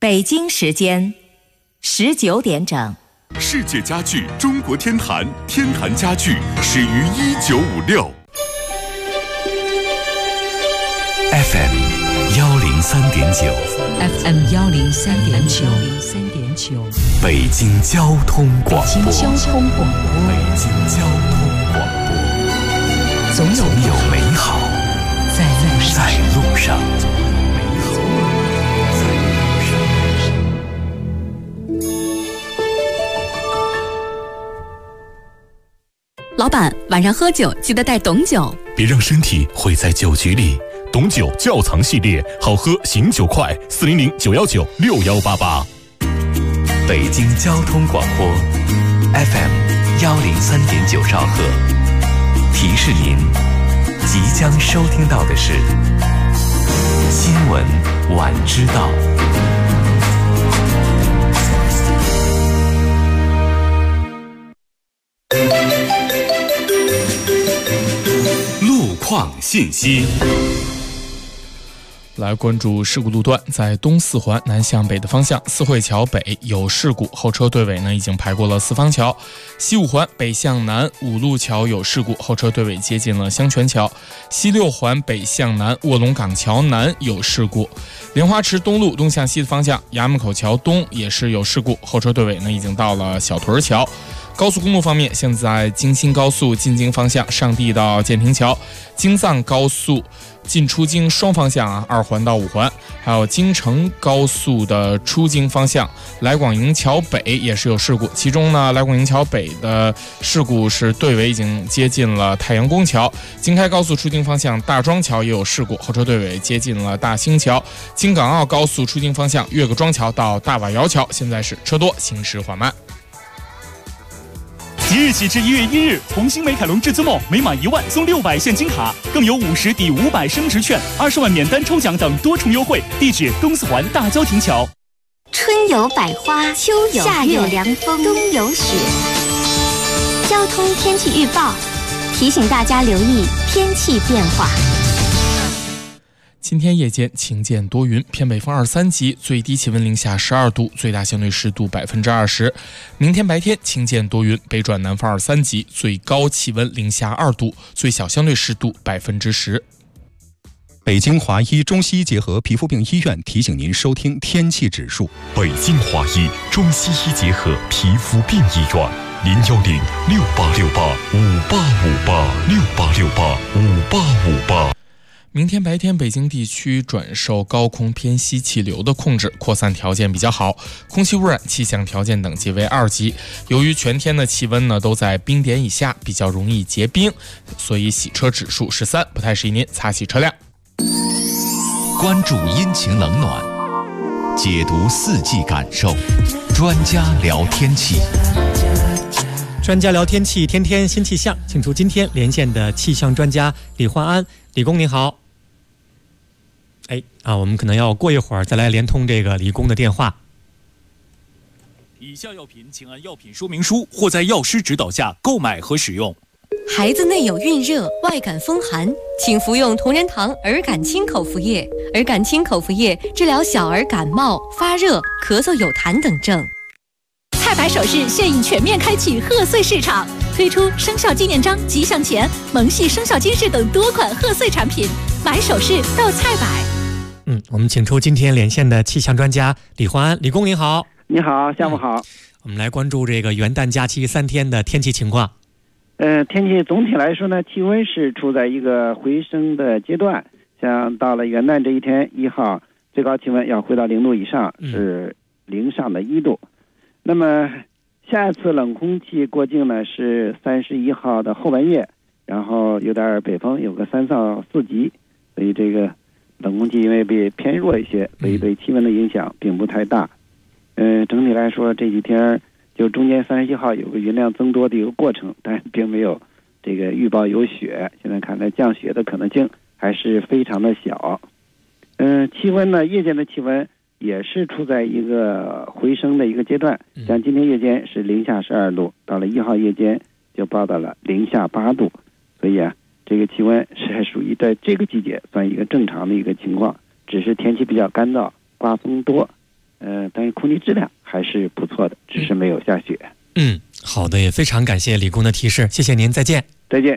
北京时间19点整。 世界家具中国天坛，天坛家具始于1956。 FM 103.9 FM 103.9 北京交通广播。 北京交通广播。 北京交通广播。总有美好在路上。 老板，晚上喝酒记得带董酒， 别让身体毁在酒局里。董酒窖藏系列，好喝醒酒快，400-919-6188。 北京交通广播 FM 103.9兆赫，提示您即将收听到的是新闻晚知道。 路况信息。 来关注事故路段，在东四环南向北的方向，四惠桥北有事故，后车队尾已经排过了四方桥。西五环北向南五路桥有事故，后车队尾接近了香泉桥。西六环北向南卧龙岗桥南有事故。莲花池东路东向西的方向，衙门口桥东也是有事故，后车队尾已经到了小屯桥。高速公路方面，现在京新高速进京方向上地到建平桥，京藏高速进出京双方向2环到5环，还有京承高速的出京方向来广营桥北也是有事故，其中来广营桥北的事故是队尾已经接近了太阳宫桥。京开高速出京方向大庄桥也有事故，后车队尾接近了大兴桥。京港澳高速出京方向岳各庄桥到大瓦窑桥现在是车多，行驶缓慢。 即日起至1月1日，红星美凯龙至尊梦每满1万送600现金卡，更有50抵500升值券、20万免单抽奖等多重优惠。地址：东四环大郊亭桥。 春有百花，秋有夏有凉风，冬有雪。交通天气预报提醒大家留意天气变化。 今天夜间晴见多云，偏北风2、3级，最低气温零下12度，最大相对湿度20%。明天白天晴见多云，北转南风2、3级，最高气温零下2度，最小相对湿度10%。 北京华医中西医结合皮肤病医院提醒您收听天气指数。 北京华医中西医结合皮肤病医院，010-6868-5858，6868-5858。 明天白天，北京地区转受高空偏西气流的控制，扩散条件比较好，空气污染气象条件等级为2级。由于全天的气温都在冰点以下，比较容易结冰，所以洗车指数是3，不太适宜您擦洗车辆。 关注阴晴冷暖，解读四季感受，专家聊天气。 专家聊天气，天天新气象，请出今天连线的气象专家李焕安。李工您好。我们可能要过一会儿再来连通这个李工的电话。 以下药品请按药品说明书或在药师指导下购买和使用。 孩子内有孕热、外感风寒，请服用同仁堂儿感清口服液。儿感清口服液治疗小儿感冒、发热、咳嗽有痰等症。 蔡百首饰现已全面开启贺岁市场，推出生肖纪念章、吉祥钱、萌系生肖金饰等多款贺岁产品，买首饰到蔡百。 我们请出今天连线的气象专家李焕安。李工您好。 你好，下午好。 我们来关注这个元旦假期3天的天气情况。 天气总体来说呢，气温是处在一个回升的阶段，像到了元旦这一天1号，最高气温要回到0度以上，是0上的1度。那么下一次冷空气过境呢是31号的后半夜，然后有点北风，有个3到4级，所以这个冷空气因为被偏弱一些，所以对气温的影响并不太大。整体来说这几天就中间31号有个云量增多的一个过程，但并没有这个预报有雪，现在看来降雪的可能性还是非常的小。气温呢，夜间的气温也是处在一个回升的一个阶段，像今天夜间是零下12度，到了1号夜间就报到了零下8度，所以这个气温是属于在这个季节算一个正常的一个情况，只是天气比较干燥，刮风多， 但是空气质量还是不错的，只是没有下雪。 好的，也非常感谢李工的提示，谢谢您，再见。 再见。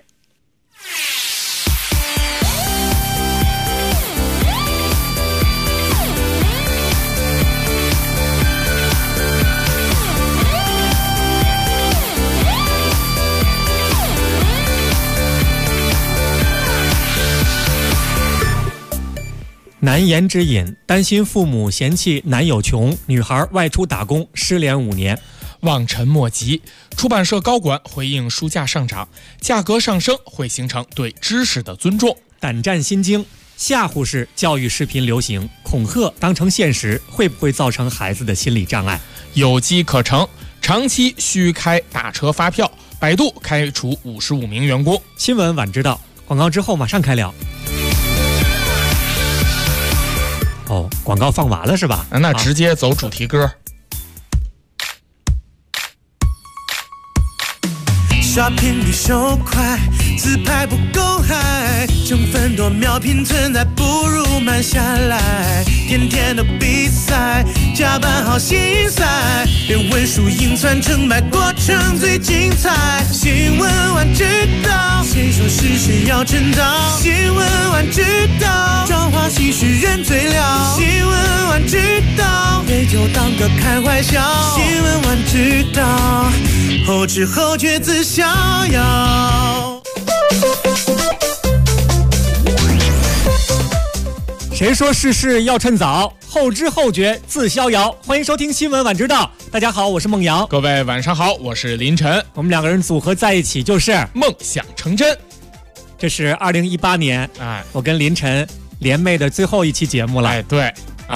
难言之隐，担心父母嫌弃男友穷，女孩外出打工失联5年。 望尘莫及。出版社高管回应书价上涨，价格上升会形成对知识的尊重。 胆战心惊，吓唬式教育视频流行，恐吓当成现实，会不会造成孩子的心理障碍？ 有机可乘，长期需开打车发票，百度开除55名员工。 新闻晚知道，广告之后马上开聊。广告放完了是吧？ 那直接走主题歌。 刷屏率手快，自拍不够嗨，成分多秒拼存在，不如慢下来。天天的比赛，加班好心塞，连文书硬传成败，过程最精彩。新闻晚知道，谁说是谁要称道？新闻晚知道，装花戏是人最了。新闻晚知道，别就当个开怀笑。新闻晚知道，后知后觉自逍遥。 谁说事事要趁早，后知后觉自逍遥。欢迎收听新闻晚知道，大家好，我是孟阳。 各位晚上好，我是林晨。 我们两个人组合在一起就是梦想成真。 这是2018年，我跟林晨联袂的最后一期节目了。 对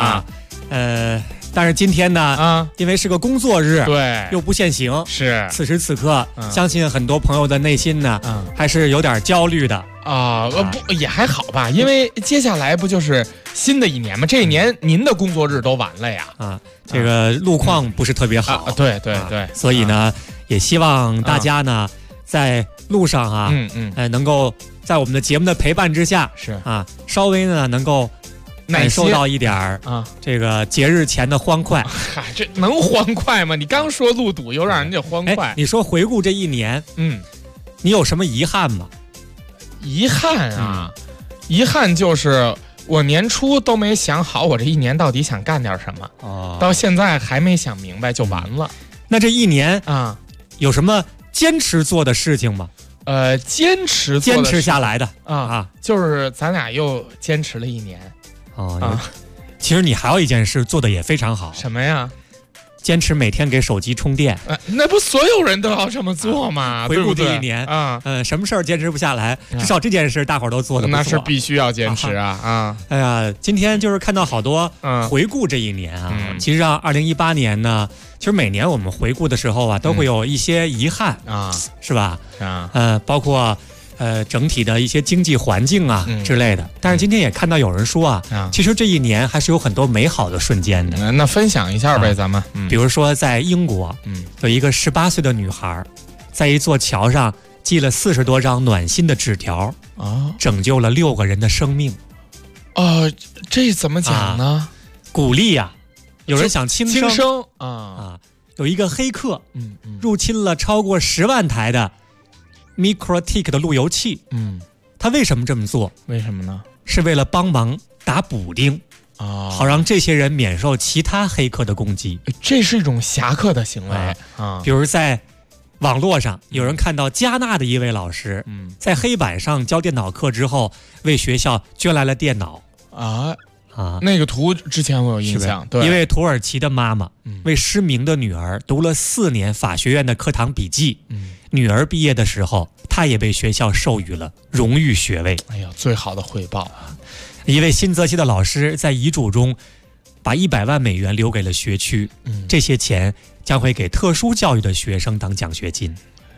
但是今天呢，因为是个工作日， 对， 又不限行， 是此时此刻，相信很多朋友的内心呢，还是有点焦虑的不也还好吧，因为接下来不就是新的一年吗？这一年您的工作日都完了呀， 这个路况不是特别好， 对， 所以呢，也希望大家呢，在路上能够在我们的节目的陪伴之下，稍微呢能够感受到一点这个节日前的欢快。 这能欢快吗？你刚说路堵，又让人家欢快。 你说回顾这一年，你有什么遗憾吗？ 遗憾啊，遗憾就是我年初都没想好我这一年到底想干点什么，到现在还没想明白就完了。 那这一年有什么坚持做的事情吗？ 坚持下来的就是咱俩又坚持了一年。 其实你还有一件事做的也非常好。 什么呀？ 坚持每天给手机充电。 那不所有人都要这么做吗？ 回顾这一年什么事儿坚持不下来？至少这件事大伙儿都做的不错。 那是必须要坚持哎呀，今天就是看到好多回顾这一年其实2018年呢，其实每年我们回顾的时候都会有一些遗憾是吧？包括整体的一些经济环境之类的，但是今天也看到有人说其实这一年还是有很多美好的瞬间的。 那分享一下呗，咱们。 比如说在英国，有一个18岁的女孩，在一座桥上寄了40多张暖心的纸条，拯救了6个人的生命。 这怎么讲呢？ 鼓励有人想轻生有一个黑客入侵了超过10万台的MikroTik 的路由器，他为什么这么做？ 为什么呢？ 是为了帮忙打补丁，好让这些人免受其他黑客的攻击。 这是一种侠客的行为比如在网络上，有人看到加纳的一位老师，在黑板上教电脑课之后，为学校捐来了电脑那个图之前我有印象。对， 一位土耳其的妈妈为失明的女儿读了4年法学院的课堂笔记。女儿毕业的时候，她也被学校授予了荣誉学位。 哎呀，最好的回报一位新泽西的老师在遗嘱中把100万美元留给了学区，这些钱将会给特殊教育的学生当奖学金。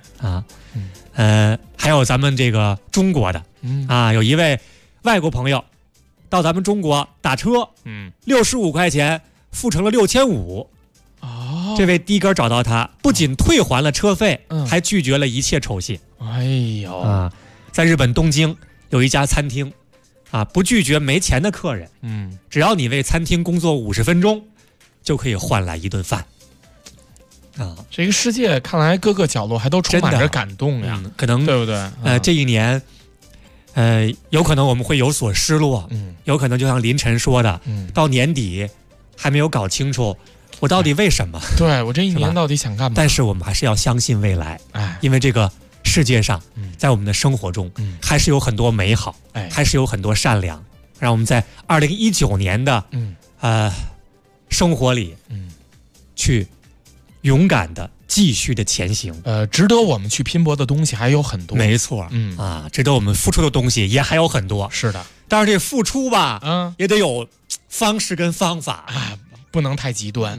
还有咱们这个中国的有一位外国朋友到咱们中国打车，65块钱付成了6500。这位的哥找到他，不仅退还了车费，还拒绝了一切酬谢。 哎呦在日本东京有一家餐厅不拒绝没钱的客人，只要你为餐厅工作50分钟， 就可以换来一顿饭。 这个世界看来各个角落还都充满着感动呀， 可能对不对？ 这一年，有可能我们会有所失落，有可能就像林晨说的，到年底还没有搞清楚我到底为什么， 对我这一年到底想干嘛？ 但是我们还是要相信未来，因为这个世界上，在我们的生活中，还是有很多美好，还是有很多善良，让我们在2019年的生活里，去勇敢的继续的前行。 值得我们去拼搏的东西还有很多， 没错，值得我们付出的东西也还有很多。 是的， 但是这付出吧，也得有方式跟方法啊，不能太极端。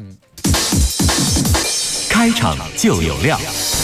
开场就有料。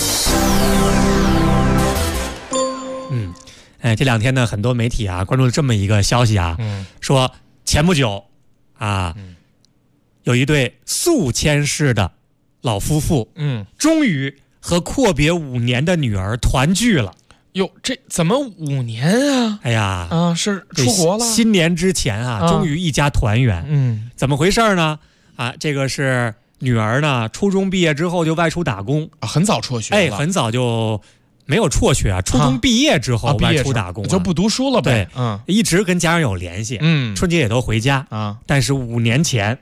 这两天呢，很多媒体啊关注了这么一个消息啊，说前不久啊，有一对宿迁市的老夫妇，终于和阔别5年的女儿团聚了。 哟，这怎么5年啊？ 哎呀， 是出国了。 新年之前啊，终于一家团圆。怎么回事呢？这个是女儿呢，初中毕业之后就外出打工， 很早辍学了。 很早就没有辍学啊，初中毕业之后外出打工， 就不读书了呗。 一直跟家人有联系。春节也都回家啊。但是5年前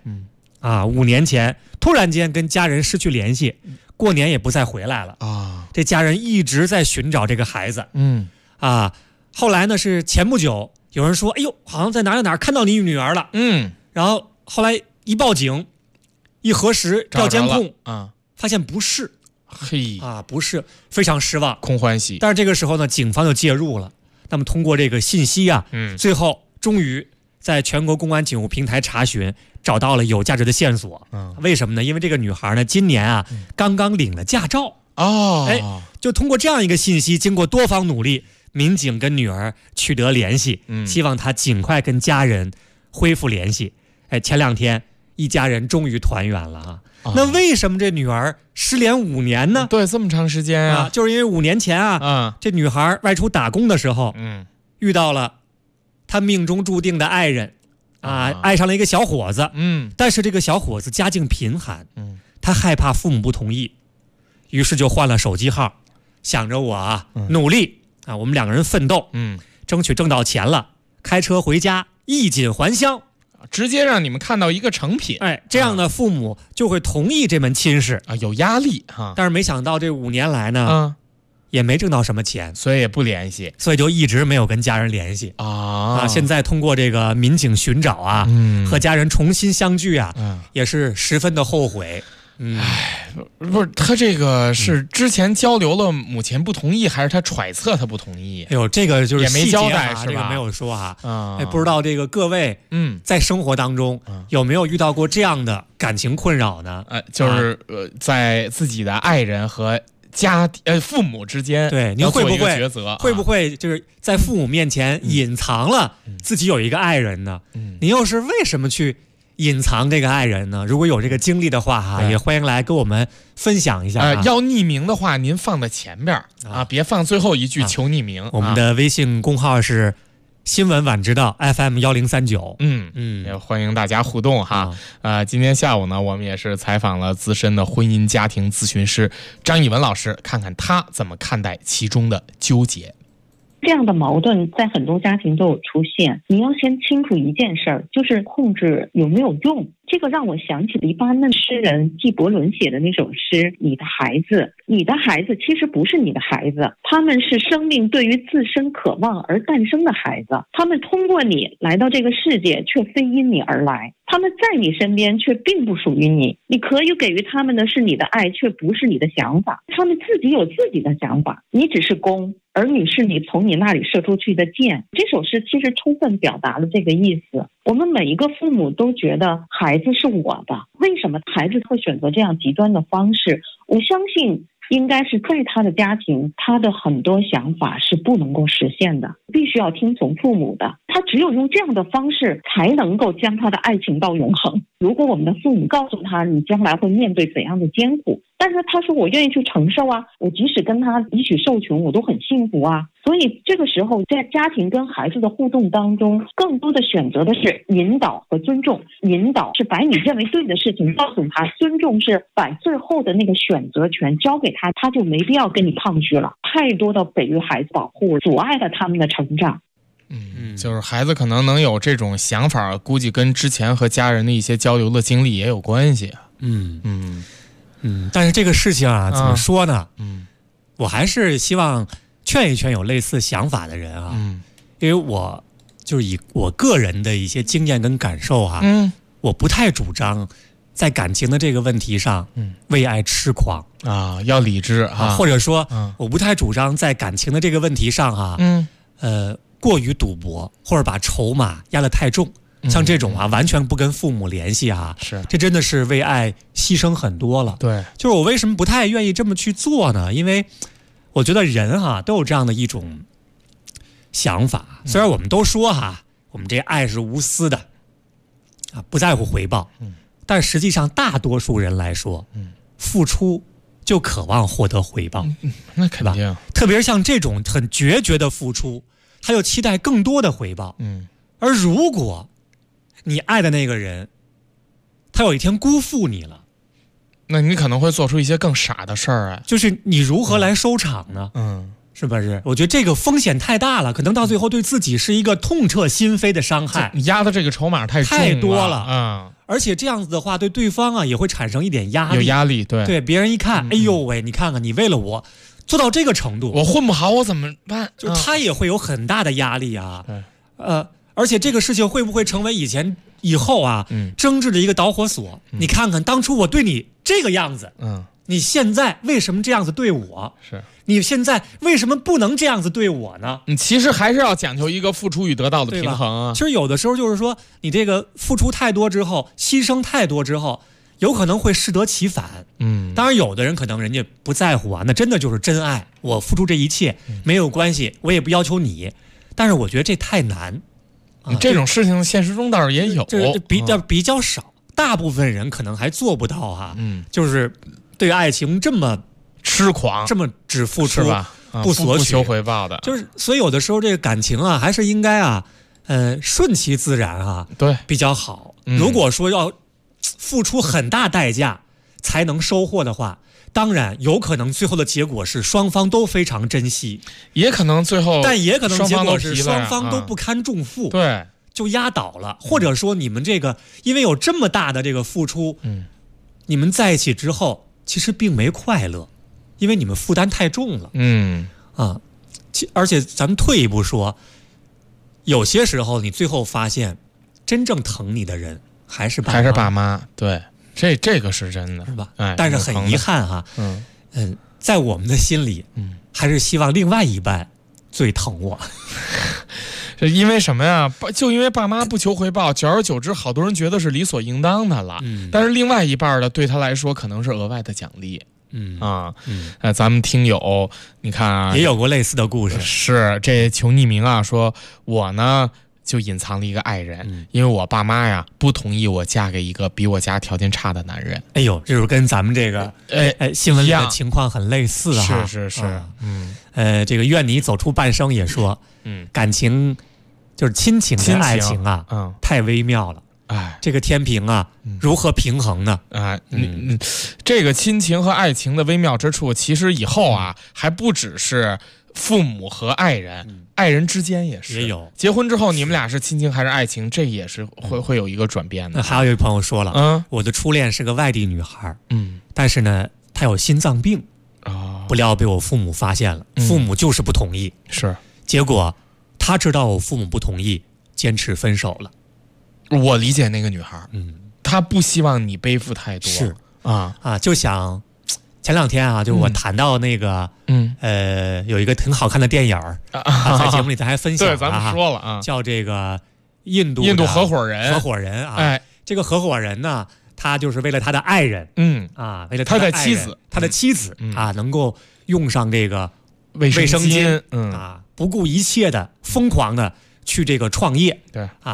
，5年前突然间跟家人失去联系，过年也不再回来了啊。这家人一直在寻找这个孩子。后来呢是前不久有人说，哎呦，好像在哪儿看到你女儿了。然后后来一报警，一核实调监控发现不是。不是，非常失望， 空欢喜。 但是这个时候呢，警方就介入了。那么通过这个信息啊，最后终于在全国公安警务平台查询，找到了有价值的线索。为什么呢？因为这个女孩呢，今年啊刚刚领了驾照就通过这样一个信息，经过多方努力，民警跟女儿取得联系，希望她尽快跟家人恢复联系。前2天一家人终于团圆了啊。那为什么这女儿失联5年呢？ 对，这么长时间啊， 就是因为5年前这女孩外出打工的时候，遇到了她命中注定的爱人爱上了一个小伙子，但是这个小伙子家境贫寒，他害怕父母不同意，于是就换了手机号，想着我努力我们2个人奋斗，争取挣到钱了，开车回家衣锦还乡。 直接让你们看到一个成品， 这样的父母就会同意这门亲事有压力但是没想到这5年来呢，也没挣到什么钱， 所以也不联系， 所以就一直没有跟家人联系现在通过这个民警寻找和家人重新相聚也是十分的后悔。 不是他这个是之前交流了，母亲不同意，还是他揣测他不同意？ 这个就是也没交代是吧？ 这个没有说不知道这个各位在生活当中有没有遇到过这样的感情困扰呢？ 就是在自己的爱人和父母之间， 对，您会不会抉择？ 会不会就是在父母面前隐藏了自己有一个爱人呢？您又是为什么去隐藏这个爱人呢？如果有这个经历的话也欢迎来跟我们分享一下要匿名的话，您放在前边别放最后一句求匿名。 我们的微信公号是新闻晚知道 FM1039。 也欢迎大家互动今天下午呢，我们也是采访了资深的婚姻家庭咨询师张以文老师，看看他怎么看待其中的纠结。 这样的矛盾在很多家庭都有出现，你要先清楚一件事儿，就是控制有没有用。这个让我想起了黎巴嫩诗人纪伯伦写的那首诗《你的孩子》。你的孩子其实不是你的孩子，他们是生命对于自身渴望而诞生的孩子，他们通过你来到这个世界，却非因你而来，他们在你身边却并不属于你，你可以给予他们的是你的爱，却不是你的想法，他们自己有自己的想法，你只是供，儿女是你从你那里射出去的箭。这首诗其实充分表达了这个意思。我们每一个父母都觉得孩子是我的，为什么孩子会选择这样极端的方式？我相信应该是在他的家庭，他的很多想法是不能够实现的，必须要听从父母的，他只有用这样的方式才能够将他的爱情到永恒。如果我们的父母告诉他你将来会面对怎样的艰苦， 但是他说我愿意去承受啊，我即使跟他一起受穷，我都很幸福啊。所以这个时候在家庭跟孩子的互动当中，更多的选择的是引导和尊重。引导是把你认为对的事情告诉他，尊重是把最后的那个选择权交给他，他就没必要跟你抗拒了。太多的给予孩子保护，阻碍了他们的成长。 就是孩子可能能有这种想法，估计跟之前和家人的一些交流的经历也有关系。 但是这个事情啊，怎么说呢？我还是希望劝一劝有类似想法的人啊，因为我就是以我个人的一些经验跟感受啊，我不太主张在感情的这个问题上，为爱痴狂啊，要理智啊， 或者说，我不太主张在感情的这个问题上啊，过于赌博，或者把筹码压得太重。像这种啊，完全不跟父母联系啊，这真的是为爱牺牲很多了。 对， 就是我为什么不太愿意这么去做呢？因为我觉得人哈都有这样的一种想法，虽然我们都说哈，我们这爱是无私的啊，不在乎回报，但实际上大多数人来说，付出就渴望获得回报， 那肯定。 特别是像这种很决绝的付出，他又期待更多的回报。而如果你爱的那个人，他有一天辜负你了， 那你可能会做出一些更傻的事儿。 就是你如何来收场呢？是不是？我觉得这个风险太大了，可能到最后对自己是一个痛彻心扉的伤害。 你压的这个筹码太多了，而且这样子的话，对对方啊也会产生一点压力。 有压力，对别人一看，哎呦喂，你看看你为了我做到这个程度， 我混不好我怎么办？ 就他也会有很大的压力啊。而且这个事情会不会成为以后啊争执的一个导火索？你看看当初我对你这个样子，你现在为什么这样子对我？ 是你现在为什么不能这样子对我呢？ 你其实还是要讲究一个付出与得到的平衡啊。 其实有的时候就是说，你这个付出太多之后，牺牲太多之后，有可能会适得其反。当然有的人可能人家不在乎啊，那真的就是真爱，我付出这一切没有关系，我也不要求你。但是我觉得这太难。 这种事情现实中倒是也有， 就是比较少，大部分人可能还做不到啊。就是对爱情这么痴狂， 这么只付出吧， 不索取、 不求回报的。 就是所以有的时候这个感情啊，还是应该啊，顺其自然啊， 对， 比较好。如果说要付出很大代价才能收获的话，当然有可能最后的结果是双方都非常珍惜， 也可能最后， 但也可能结果是双方都不堪重负， 对， 就压倒了。或者说你们这个因为有这么大的这个付出，你们在一起之后其实并没快乐，因为你们负担太重了。而且咱们退一步说，有些时候你最后发现，真正疼你的人还是爸妈，对。这个是真的， 是吧？但是很遗憾哈，在我们的心里，还是希望另外一半最疼我。 因为什么呀？就因为爸妈不求回报，久而久之，好多人觉得是理所应当的了。但是另外一半的对他来说，可能是额外的奖励。咱们听友，你看啊， 也有过类似的故事。 是这求匿名啊，说我呢。就隐藏了一个爱人，因为我爸妈呀不同意我嫁给一个比我家条件差的男人。 哎呦，这就是跟咱们这个新闻里的情况很类似啊。 是， 这个愿你走出半生也说，感情就是亲情跟爱情啊，太微妙了。这个天平啊，如何平衡呢？ 这个亲情和爱情的微妙之处，其实以后啊还不只是父母和爱人，爱人之间也有。 结婚之后，你们俩是亲情还是爱情，这也是会有一个转变的。 还有一位朋友说了，我的初恋是个外地女孩，但是呢，她有心脏病，不料被我父母发现了，父母就是不同意，结果她知道我父母不同意，坚持分手了。 我理解那个女孩，她不希望你背负太多， 是就想。前两天啊，就是我谈到那个，有一个挺好看的电影在节目里咱还分享了， 对，咱们说了啊， 叫这个印度合伙人啊，这个合伙人呢，他就是为了他的爱人，为了他的妻子啊，能够用上这个卫生巾，不顾一切的疯狂的去这个创业， 对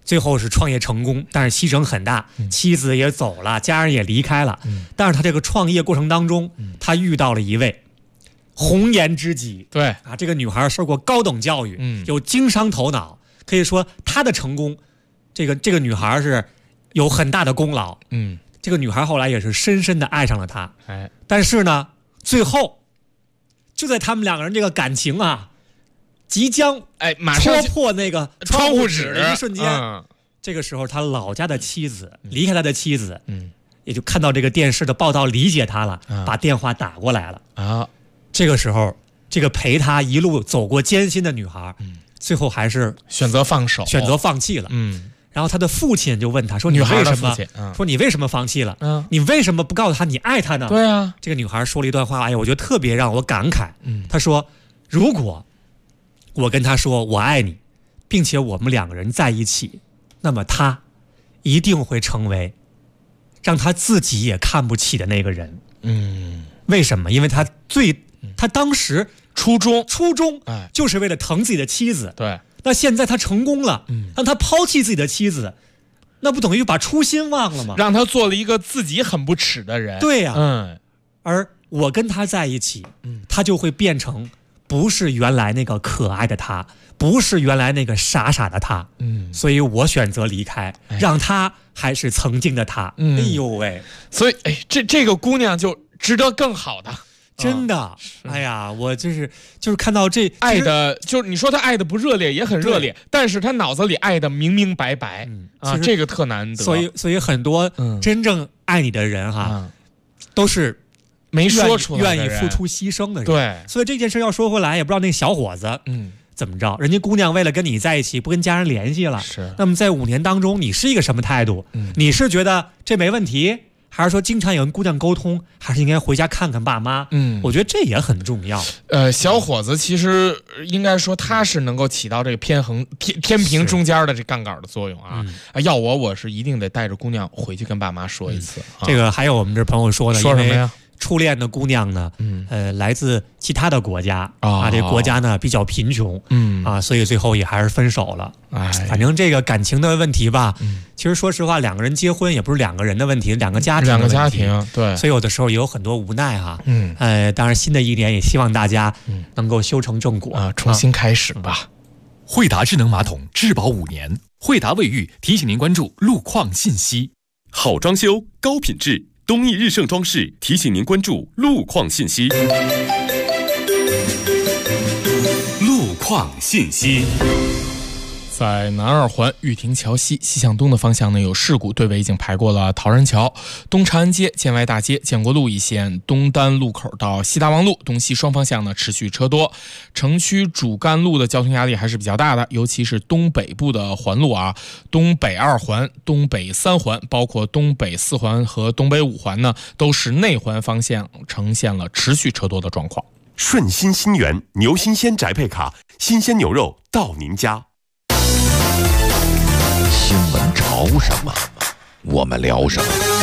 最后是创业成功，但是牺牲很大，妻子也走了，家人也离开了。但是他这个创业过程当中，他遇到了一位红颜知己。 对啊，这个女孩受过高等教育，有经商头脑，可以说她的成功，这个女孩是有很大的功劳。这个女孩后来也是深深的爱上了他。但是呢，最后就在他们两个人这个感情啊即将马上戳破那个窗户纸的一瞬间，这个时候他老家的妻子离开他的妻子，也就看到这个电视的报道理解他了，把电话打过来了啊。这个时候，这个陪他一路走过艰辛的女孩，最后还是选择放手， 选择放弃了。然后他的父亲就问他说：“你为什么？说你为什么放弃了？你为什么不告诉他你爱他呢？” 对啊， 这个女孩说了一段话，我觉得特别让我感慨。她说：“如果我跟他说我爱你，并且我们两个人在一起，那么他一定会成为让他自己也看不起的那个人。”为什么？因为他当时初衷就是为了疼自己的妻子。 对。 那现在他成功了，让他抛弃自己的妻子，那不等于把初心忘了吗？ 让他做了一个自己很不耻的人。 对呀，而我跟他在一起，他就会变成不是原来那个可爱的他，不是原来那个傻傻的他。所以我选择离开，让他还是曾经的他。哎呦喂！ 所以这个姑娘就值得更好的。 真的，哎呀，我就是看到这爱的，就是你说他爱的不热烈，也很热烈，但是他脑子里爱的明明白白啊，这个特难得。 所以很多真正爱你的人哈，都是没说出来， 愿意付出牺牲的人。 对， 所以这件事要说回来，也不知道那个小伙子怎么着，人家姑娘为了跟你在一起，不跟家人联系了。 是。 那么在5年当中，你是一个什么态度？你是觉得这没问题？还是说经常有跟姑娘沟通，还是应该回家看看爸妈？我觉得这也很重要。 小伙子其实应该说他是能够起到这个天平中间的这杠杆的作用啊。要我是一定得带着姑娘回去跟爸妈说一次。 这个还有我们这朋友说的， 说什么呀？ 初恋的姑娘呢，来自其他的国家这国家呢比较贫穷，所以最后也还是分手了。反正这个感情的问题吧，其实说实话，两个人结婚也不是两个人的问题，两个家庭， 对， 所以有的时候也有很多无奈哈。当然新的一年也希望大家能够修成正果啊，重新开始吧。 惠达智能马桶质保5年，惠达卫浴提醒您关注路况信息。 好装修，高品质。东义日盛装饰提醒您关注路况信息。路况信息。 在南二环玉亭桥西向东的方向呢，有事故，队尾已经排过了陶然桥、东长安街、建外大街、建国路一线、东单路口到西大望路东西双方向呢持续车多，城区主干路的交通压力还是比较大的，尤其是东北部的环路啊，东北2环、东北3环，包括东北4环和东北5环呢，都是内环方向呈现了持续车多的状况。 顺心新源牛新鲜宅配卡，新鲜牛肉到您家。 新闻潮什么，我们聊什么。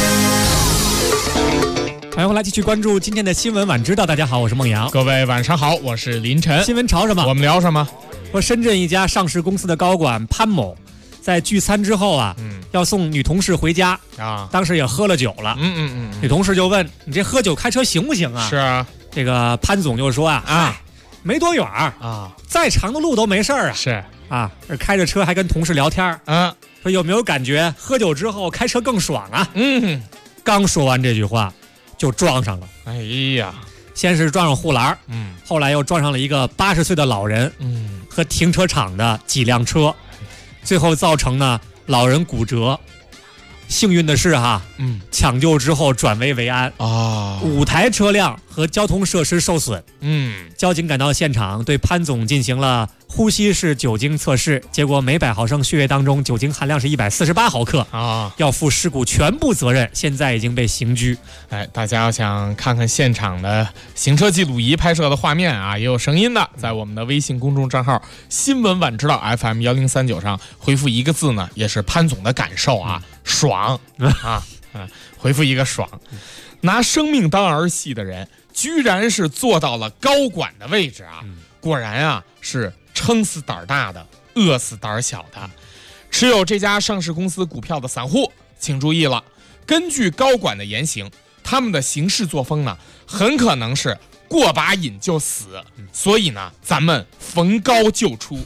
欢迎回来，继续关注今天的新闻晚知道。大家好，我是孟阳。 各位晚上好，我是林晨。 新闻潮什么， 我们聊什么？ 说深圳一家上市公司的高管潘某，在聚餐之后啊，要送女同事回家啊，当时也喝了酒了。女同事就问：“你这喝酒开车行不行啊？” 是啊， 这个潘总就说啊，没多远啊，再长的路都没事啊。 是啊，开着车还跟同事聊天说有没有感觉喝酒之后开车更爽啊？刚说完这句话就撞上了。 哎呀， 先是撞上护栏，后来又撞上了一个80岁的老人，和停车场的几辆车，最后造成呢老人骨折。幸运的是哈，抢救之后转危为安啊，5台车辆和交通设施受损。交警赶到现场，对潘总进行了呼吸式酒精测试，结果每100毫升血液当中酒精含量是148毫克啊，要负事故全部责任，现在已经被刑拘。 大家要想看看现场的行车记录仪拍摄的画面啊，也有声音的，在我们的微信公众账号新闻晚知道 FM 1039上回复一个字呢，也是潘总的感受啊，爽啊，回复一个爽。拿生命当儿戏的人居然是做到了高管的位置啊，果然啊是撑死胆大的，饿死胆小的。 持有这家上市公司股票的散户，请注意了，根据高管的言行，他们的行事作风呢，很可能是过把瘾就死，所以呢，咱们逢高就出。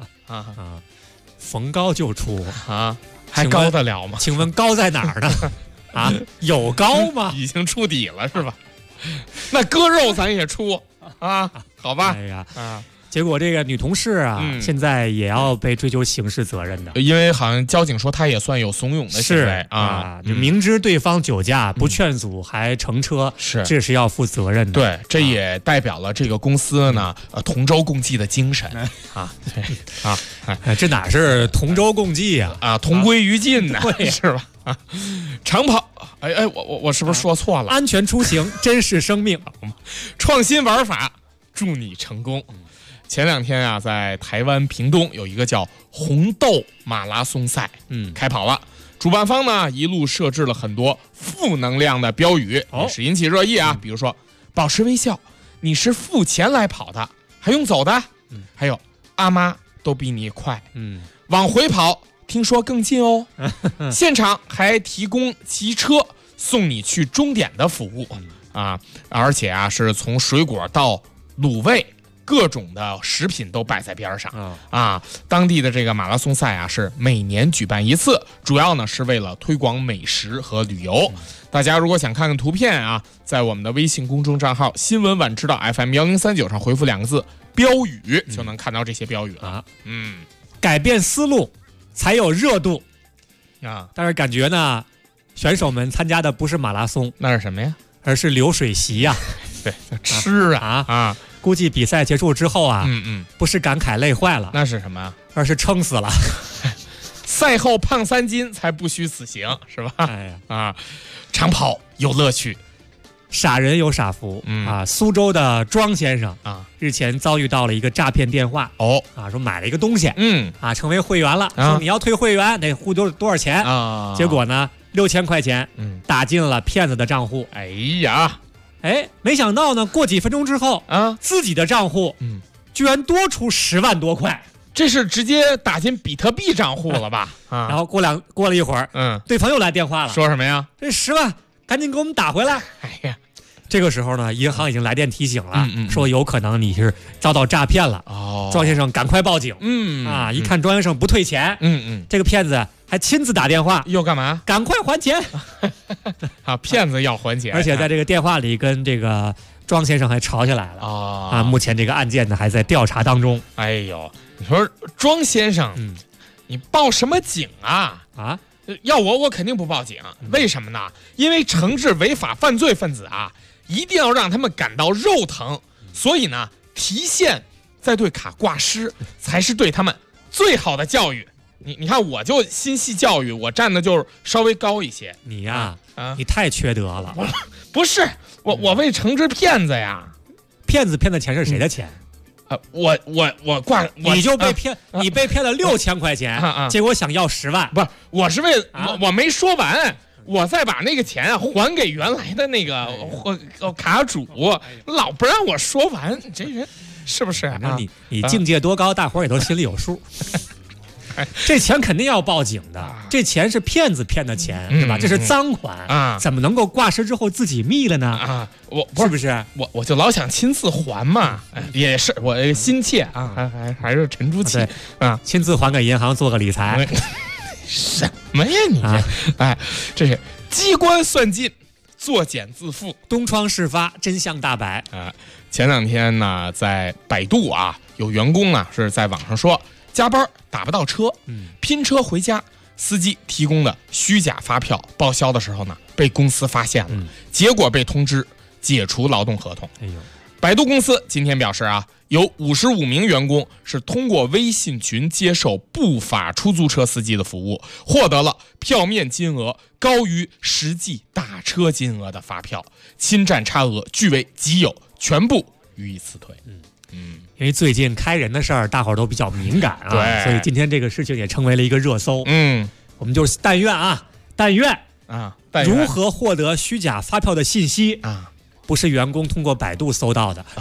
逢高就出啊，还高得了吗？ 请问高在哪儿呢？啊，有高吗？ 已经触底了是吧？那割肉咱也出啊，好吧？ 哎呀结果这个女同事啊，现在也要被追究刑事责任的， 因为好像交警说她也算有怂恿的行为啊， 就明知对方酒驾不劝阻还乘车，这是要负责任的。 对，这也代表了这个公司呢，同舟共济的精神啊，对啊， 这哪是同舟共济呀？ 啊，同归于尽呢， 对， 是吧？啊，长跑，我是不是说错了？ 安全出行，珍视生命， 创新玩法，祝你成功。前2天啊，在台湾屏东有一个叫红豆马拉松赛，开跑了。主办方呢一路设置了很多负能量的标语，也是引起热议啊。比如说，保持微笑，你是付钱来跑的，还用走的。还有阿妈都比你快，往回跑，听说更近哦。现场还提供骑车送你去终点的服务啊，而且啊是从水果到卤味。各种的食品都摆在边上啊！当地的这个马拉松赛啊是每年举办一次，主要呢是为了推广美食和旅游。大家如果想看看图片啊，在我们的微信公众账号新闻晚知道 FM1039上回复2个字标语，就能看到这些标语了。 改变思路才有热度啊！ 但是感觉呢，选手们参加的不是马拉松， 那是什么呀？ 而是流水席呀。 对，吃啊！ 估计比赛结束之后啊，不是感慨累坏了， 那是什么？ 而是撑死了。 赛后胖3斤才不虚此行，是吧？长跑有乐趣， 傻人有傻福啊！苏州的庄先生啊，日前遭遇到了一个诈骗电话说买了一呀，成为会员了，说你要退会员得付多少钱啊？结果呢，6000块钱打进了骗子的账户。 哎呀！ 没想到呢，过几分钟之后自己的账户居然多出10万多块， 这是直接打进比特币账户了吧？ 然后过了一会儿，对方又来电话了， 说什么呀？ 这10万赶紧给我们打回来！ 哎呀， 这个时候呢，银行已经来电提醒了，说有可能你是遭到诈骗了。庄先生赶快报警。一看庄先生不退钱，这个骗子还亲自打电话， 又干嘛？ 赶快还钱！ 骗子要还钱， 而且在这个电话里跟这个庄先生还吵起来了目前这个案件呢还在调查当中。 哎呦，你说庄先生，你报什么警啊？要我肯定不报警，为什么呢？因为惩治违法犯罪分子啊，一定要让他们感到肉疼，所以呢，提现再对卡挂失，才是对他们最好的教育。你看，我就心系教育，我站的就是稍微高一些。 你呀，你太缺德了。 不是我为惩治骗子呀， 骗子骗的钱是谁的钱？ 我挂， 你就被骗，你被骗了6000块钱，结果想要10万， 不是，我是为我没说完，我再把那个钱还给原来的那个卡主，老不让我说完，这人是不是？ 你境界多高，大伙儿也都心里有数。这钱肯定要报警的，这钱是骗子骗的钱，是吧？这是赃款怎么能够挂失之后自己密了呢？ 我是不是？ 我就老想亲自还嘛，也是我心切啊，还是沉住气亲自还给银行做个理财。 什么呀你这？这是机关算尽，作茧自缚， 东窗事发，真相大白前2天呢，在百度有员工呢是在网上说。加班打不到车，拼车回家，司机提供的虚假发票报销的时候呢，被公司发现了，结果被通知解除劳动合同。百度公司今天表示有55名员工是通过微信群接受不法出租车司机的服务，获得了票面金额高于实际打车金额的发票，侵占差额据为己有，全部予以辞退。 因为最近开人的事儿，大伙儿都比较敏感对， 所以今天这个事情也成为了一个热搜。我们就是但愿如何获得虚假发票的信息不是员工通过百度搜到的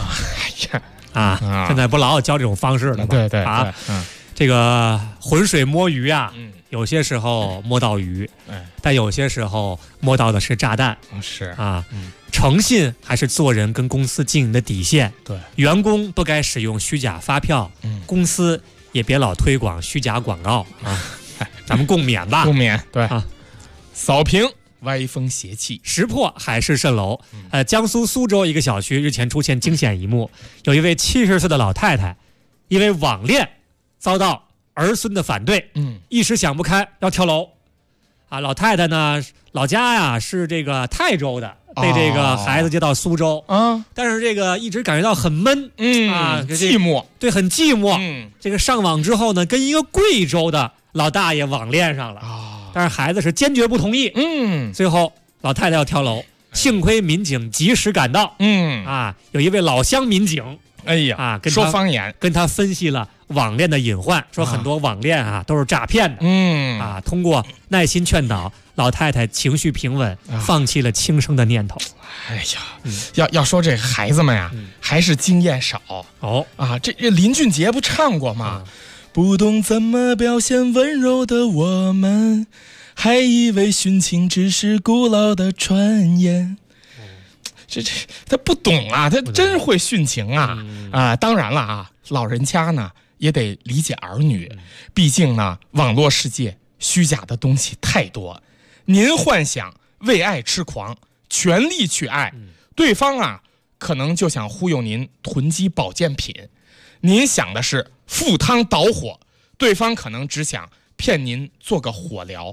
现在不老教这种方式了吗？ 对， 这个浑水摸鱼有些时候摸到鱼，但有些时候摸到的是炸弹。 是啊，诚信还是做人跟公司经营的底线。 对， 员工不该使用虚假发票，公司也别老推广虚假广告啊。咱们共勉吧， 共勉。对啊，扫平歪风邪气， 识破海市蜃楼。江苏苏州一个小区日前出现惊险一幕，有一位70岁的老太太，因为网恋遭到儿孙的反对，一时想不开要跳楼。啊，老太太呢，老家呀是这个泰州的，被这个孩子接到苏州，但是这个一直感觉到很闷， 寂寞， 对，很寂寞。这个上网之后呢，跟一个贵州的老大爷网恋上了，但是孩子是坚决不同意，最后老太太要跳楼，幸亏民警及时赶到，有一位老乡民警， 说方言， 跟他分析了网恋的隐患，说很多网恋都是诈骗的，通过耐心劝导，老太太情绪平稳，放弃了轻生的念头。 哎呀，要说这孩子们呀，还是经验少这林俊杰不唱过吗？不懂怎么表现温柔的我们，还以为殉情只是古老的传言。这他不懂啊，他真会殉情啊！当然了啊，老人家呢也得理解儿女，毕竟呢，网络世界虚假的东西太多。您幻想为爱痴狂，全力去爱，对方可能就想忽悠您囤积保健品。您想的是赴汤蹈火，对方可能只想骗您做个火疗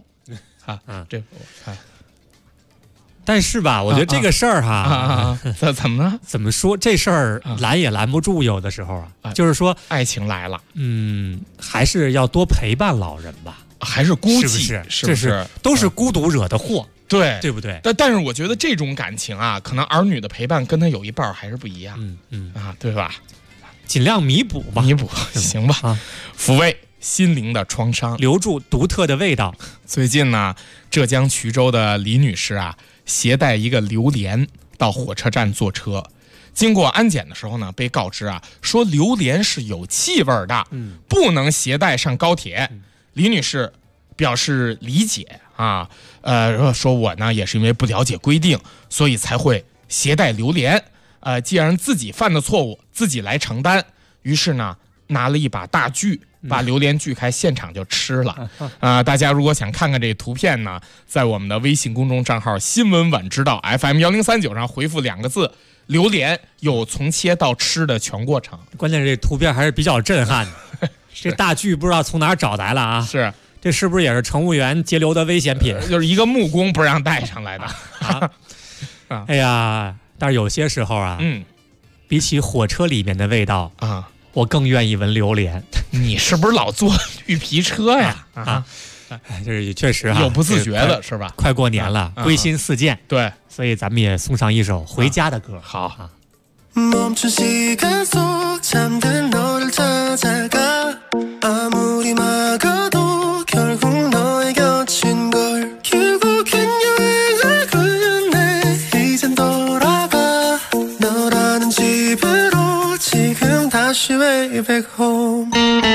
但是吧，我觉得这个事儿怎么了？ 怎么说这事儿拦也拦不住，有的时候就是说爱情来了， 还是要多陪伴老人吧， 还是孤寂， 是不是？都是孤独惹的祸，对不对？ 但是我觉得这种感情可能儿女的陪伴跟他有一半还是不一样，对吧？ 尽量弥补吧， 行吧，抚慰心灵的创伤， 留住独特的味道。 最近呢，浙江衢州的李女士携带一个榴莲到火车站坐车，经过安检的时候呢，被告知说榴莲是有气味的，不能携带上高铁。李女士表示理解说我呢也是因为不了解规定，所以才会携带榴莲。既然自己犯的错误自己来承担，于是呢拿了一把大锯，把榴莲锯开，现场就吃了。大家如果想看看这图片呢，在我们的微信公众账号新闻晚知道 FM1039上回复2个字榴莲，有从切到吃的全过程。 关键是这图片还是比较震撼的这大锯不知道从哪儿找来了是这是不是也是乘务员截留的危险品？ 就是一个木工不让带上来的哎呀，但是有些时候比起火车里面的味道我更愿意闻榴莲。 你是不是老坐绿皮车呀？ 这确实有不自觉的是吧？ 快过年了，归心似箭， 对， 所以咱们也送上一首回家的歌。 好。 멈춘 시간 속 잠든 너를 찾아가 아무리 막아도 결국 너의 곁인 걸 결국엔 여행을 끝내 이젠 돌아가 너라는 집으로 지금 다시 way back home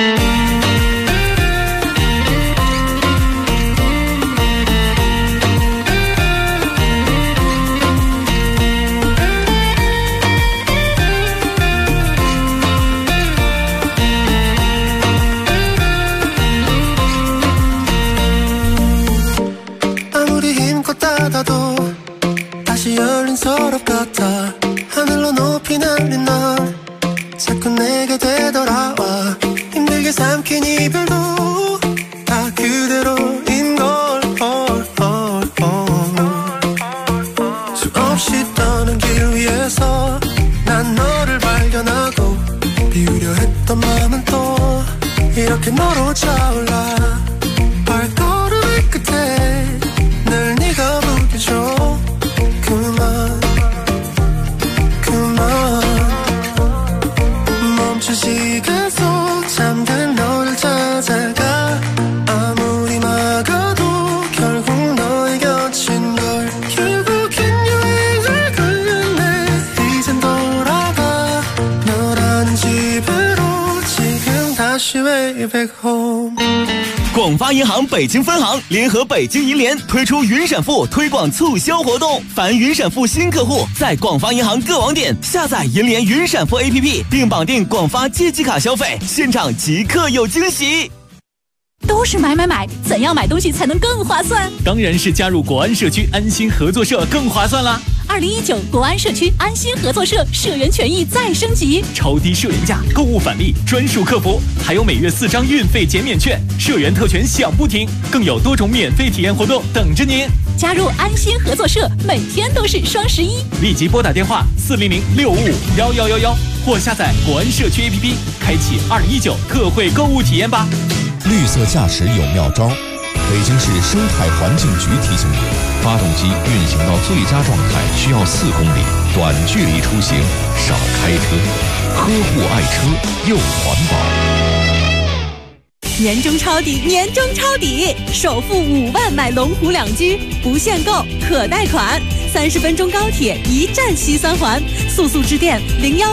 닫아도 다시 열린 서랍 같아 하늘로 높이 날린 넌 자꾸 내게 되돌아와 힘들게 삼킨 이별도 다 그대로인 걸 수없이 떠는 길 위에서 난 너를 발견하고 비우려 했던 마음은 또 이렇게 너로 차올라 발걸음의 끝에 늘 네가 보여줘 그만 멈춘 시간 속 잠든 너를 찾아가 아무리 막아도 결국 너의 곁인 걸 결국엔 여행을 끝내 이젠 돌아가 너라는 집으로 지금 다시 way back home 广广发银行北京分行联合北京银联推出云闪付推广促销活动，凡云闪付新客户在广发银行各网点下载银联云闪付 APP， 并绑定广发借记卡消费，现场即刻有惊喜。 都是买，怎样买东西才能更划算？ 当然是加入国安社区安心合作社更划算啦 ！2019国安社区安心合作社社员权益再升级， 超低社员价、购物返利、专属客服，还有每月4张运费减免券，社员特权享不停，更有多种免费体验活动等着您。 加入安心合作社，每天都是双11。 立即拨打电话400-655-1111，或下载国安社区 APP， 开启2019特惠购物体验吧。 绿色驾驶有妙招，北京市生态环境局提醒您，发动机运行到最佳状态需要4公里，短距离出行少开车，呵护爱车又环保。 年终抄底，首付5万买龙湖2居，不限购，可贷款，30分钟高铁一站西3环，速致电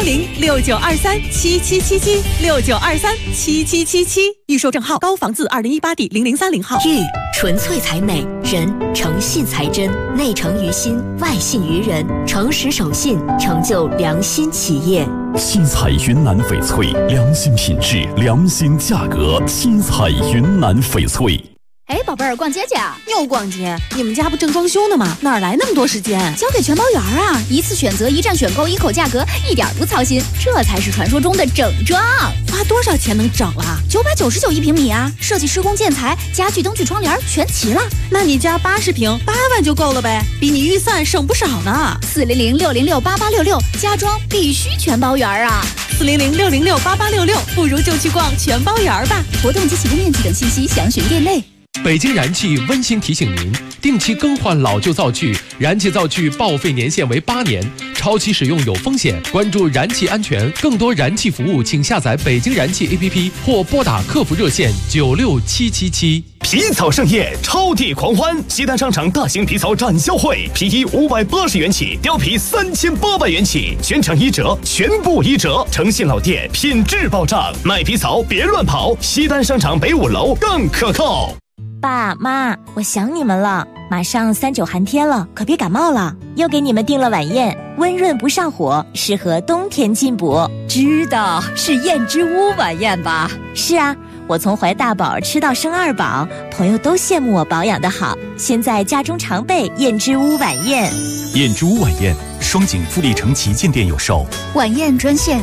010-6923-7777，6923-7777，预售证号高房字2018-0030号。 玉纯粹才美，人诚信才真，内诚于心，外信于人，诚实守信，成就良心企业。 新彩云南翡翠，良心品质，良心价格。新彩云南翡翠。 哎，宝贝儿，逛街去啊？ 又逛街？你们家不正装修呢吗？哪来那么多时间？ 交给全包园啊！一次选择，一站选购，一口价格，一点不操心，这才是传说中的整装。 花多少钱能整了 ？999一平米啊！设计、施工、建材、家具、灯具、窗帘全齐了。 那你家80平，8万就够了呗，比你预算省不少呢。 400-606-8866，家装必须全包园啊 ！400-606-8866，不如就去逛全包园吧。 活动及起步面积等信息详询店内。 北京燃气温馨提醒您，定期更换老旧灶具，燃气灶具报废年限为8年，超期使用有风险。关注燃气安全，更多燃气服务请下载北京燃气 APP 或拨打客服热线96777。 皮草盛宴，超地狂欢！西单商场大型皮草展销会，皮衣580元起，貂皮3800元起，全场1折，全部1折，诚信老店，品质保障。买皮草别乱跑，西单商场北5楼更可靠。 爸妈，我想你们了，马上3、9寒天了，可别感冒了。又给你们订了晚宴，温润不上火，适合冬天进补。 知道是燕之屋晚宴吧？ 是啊，我从怀大宝吃到生2宝，朋友都羡慕我保养得好。现在家中常备燕之屋晚宴。 燕之屋晚宴，双井富力城旗舰店有售。 晚宴专线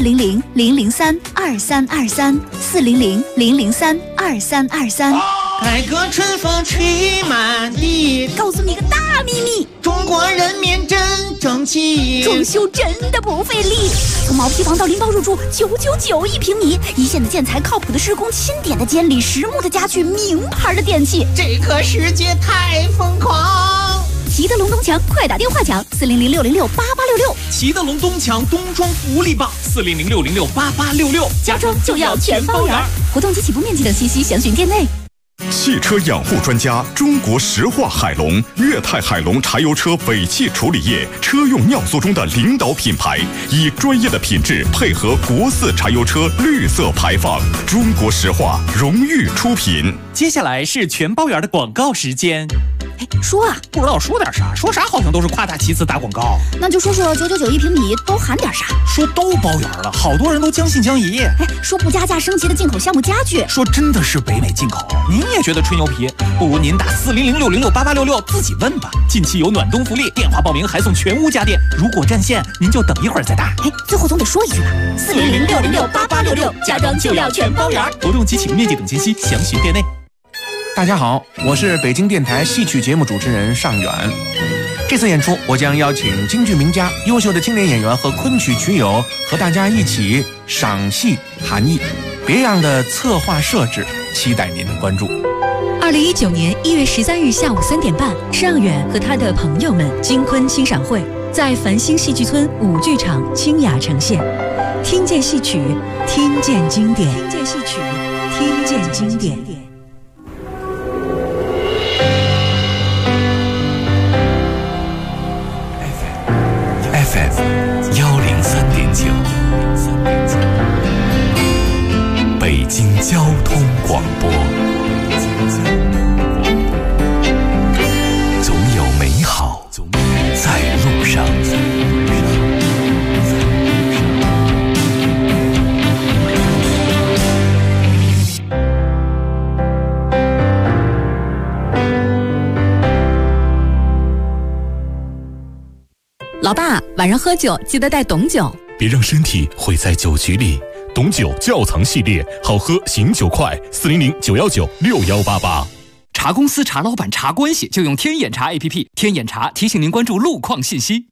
400-003-2323，400-003-2323。 改革春风吹满地， 告诉你个大秘密， 中国人民真争气， 装修真的不费力。从毛坯房到拎包入住，999一平米，一线的建材，靠谱的施工，钦点的监理，实木的家具，名牌的电器， 这个世界太疯狂。 齐德龙东墙，快打电话抢400-606-8866。 齐德龙东墙冬装福利棒，400-606-8866， 家装就要全包圆。活动及起步面积等信息详询店内。 汽车养护专家，中国石化海龙、粤泰海龙柴油车尾气处理液车用尿素中的领导品牌，以专业的品质配合国4柴油车绿色排放。中国石化荣誉出品。 接下来是全包圆的广告时间。 说啊， 不知道说点啥，说啥好像都是夸大其词打广告。 那就说说999一平米都含点啥？ 说都包圆了，好多人都将信将疑。 说不加价升级的进口项目家具， 说真的是北美进口。您也觉得吹牛皮？不如您打400-606-8866自己问吧。近期有暖冬福利，电话报名还送全屋家电。如果占线，您就等一会儿再打。 最后总得说一句吧，400-606-8866，家装就要全包圆。 活动及起步面积等信息详询店内。 大家好，我是北京电台戏曲节目主持人尚远。这次演出，我将邀请京剧名家、优秀的青年演员和昆曲曲友和大家一起赏戏含艺，别样的策划设置，期待您的关注。 2019年1月13日下午3点半，尚远和他的朋友们京昆欣赏会在繁星戏剧村5剧场清雅呈现，听见戏曲，听见经典，听见戏曲，听见经典。 103.9，北京交通广播。 总有美好在路上。 老爸，晚上喝酒记得带董酒， 别让身体毁在酒局里。董酒窖藏系列，好喝醒酒快，400-919-6188。 查公司、查老板、查关系，就用天眼查 APP。天眼查提醒您关注路况信息。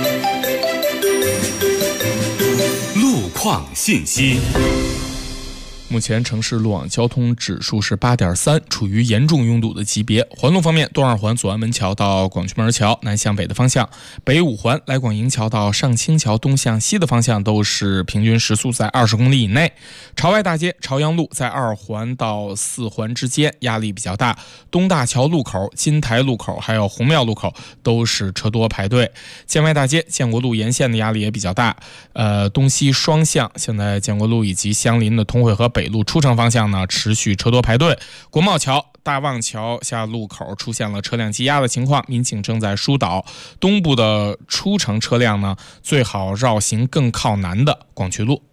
路况信息。 目前城市路网交通指数是8.3，处于严重拥堵的级别。环路方面，东二环左安门桥到广渠门桥南向北的方向，北五环来广营桥到上清桥东向西的方向都是平均时速在20公里以内。朝外大街朝阳路在2环到4环之间压力比较大，东大桥路口、金台路口还有红庙路口都是车多排队。建外大街建国路沿线的压力也比较大，东西双向现在建国路以及相邻的通惠河北路出城方向呢持续车多排队。国贸桥、大望桥下路口出现了车辆积压的情况，民警正在疏导。东部的出城车辆呢最好绕行更靠南的广渠路。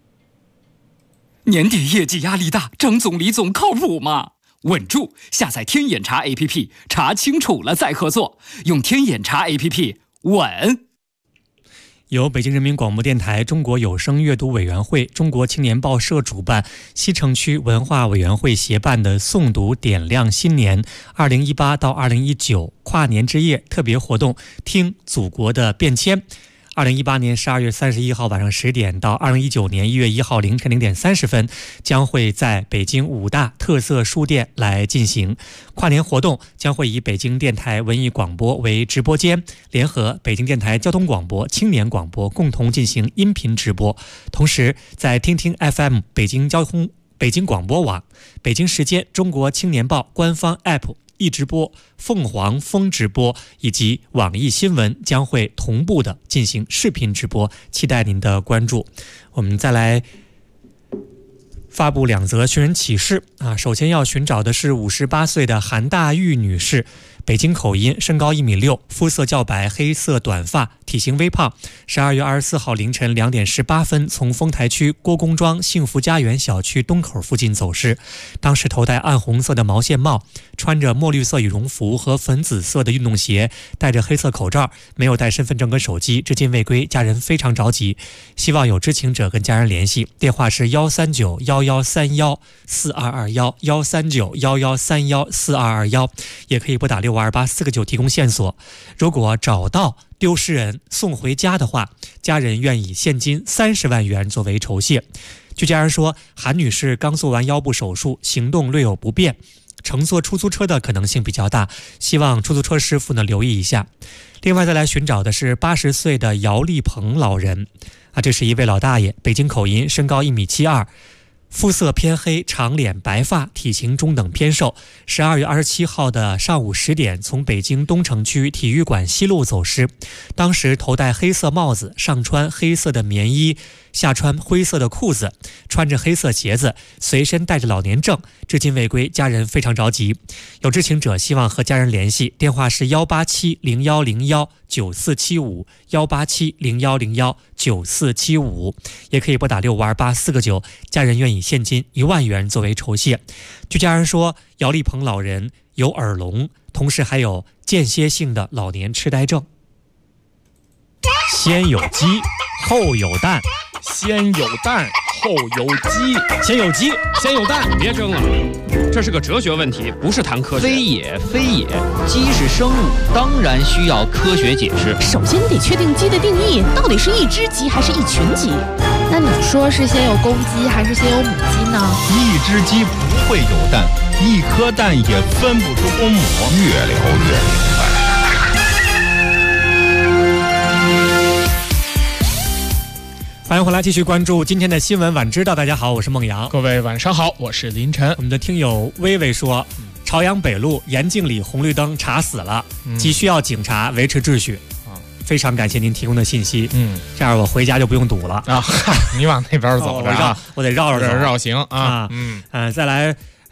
年底业绩压力大，张总李总靠谱吗？稳住！下载天眼查 APP， 查清楚了再合作。用天眼查 APP， 稳。 由北京人民广播电台中国有声阅读委员会、中国青年报社主办，西城区文化委员会协办的诵读点亮新年2018到2019跨年之夜特别活动，听祖国的变迁。2018年12月31号晚上10点到2019年1月1号凌晨0点30分，将会在北京5大特色书店来进行。跨年活动将会以北京电台文艺广播为直播间，联合北京电台交通广播、青年广播共同进行音频直播。同时，在听听 FM 北京广播网、北京时间中国青年报官方 App易直播、凤凰风直播以及网易新闻将会同步的进行视频直播，期待您的关注。我们再来发布2则寻人启事啊！首先要寻找的是58岁的韩大玉女士，北京口音，身高1.6米，肤色较白，黑色短发，体型微胖。12月24号凌晨2点18分，从丰台区郭公庄幸福家园小区东口附近走失。当时头戴暗红色的毛线帽，穿着墨绿色羽绒服和粉紫色的运动鞋，戴着黑色口罩，没有带身份证跟手机，至今未归，家人非常着急，希望有知情者跟家人联系。电话是13911314221，13911314221，也可以拨打628-499提供线索。如果找到丢失人送回家的话，家人愿以现金30万元作为酬谢。据家人说，韩女士刚做完腰部手术，行动略有不便，乘坐出租车的可能性比较大，希望出租车师傅呢留意一下。另外再来寻找的是80岁的姚立鹏老人啊，这是一位老大爷，北京口音，身高1.72米，肤色偏黑，长脸白发，体型中等偏瘦。12月27号的上午10点，从北京东城区体育馆西路走失。当时头戴黑色帽子，上穿黑色的棉衣，下穿灰色的裤子，穿着黑色鞋子，随身带着老年证，至今未归，家人非常着急。有知情者希望和家人联系，电话是18701019475，18701019475，也可以拨打628-499，家人愿以现金1万元作为酬谢。据家人说，姚立鹏老人有耳聋，同时还有间歇性的老年痴呆症。先有鸡，后有蛋。 先有蛋，后有鸡。 先有鸡，先有蛋。 别争了，这是个哲学问题，不是谈科学。 非也，非也，鸡是生物，当然需要科学解释。 首先你得确定鸡的定义，到底是一只鸡还是一群鸡？ 那你说是先有公鸡还是先有母鸡呢？ 一只鸡不会有蛋，一颗蛋也分不出公母。 越聊越明白。 欢迎回来，继续关注今天的新闻晚知道。大家好，我是孟阳。 各位晚上好，我是林晨。 我们的听友微微说，朝阳北路严敬里红绿灯查死了，急需要警察维持秩序。非常感谢您提供的信息。这样我回家就不用堵了啊。 你往那边走着， 我得绕着走， 绕行啊。 再来。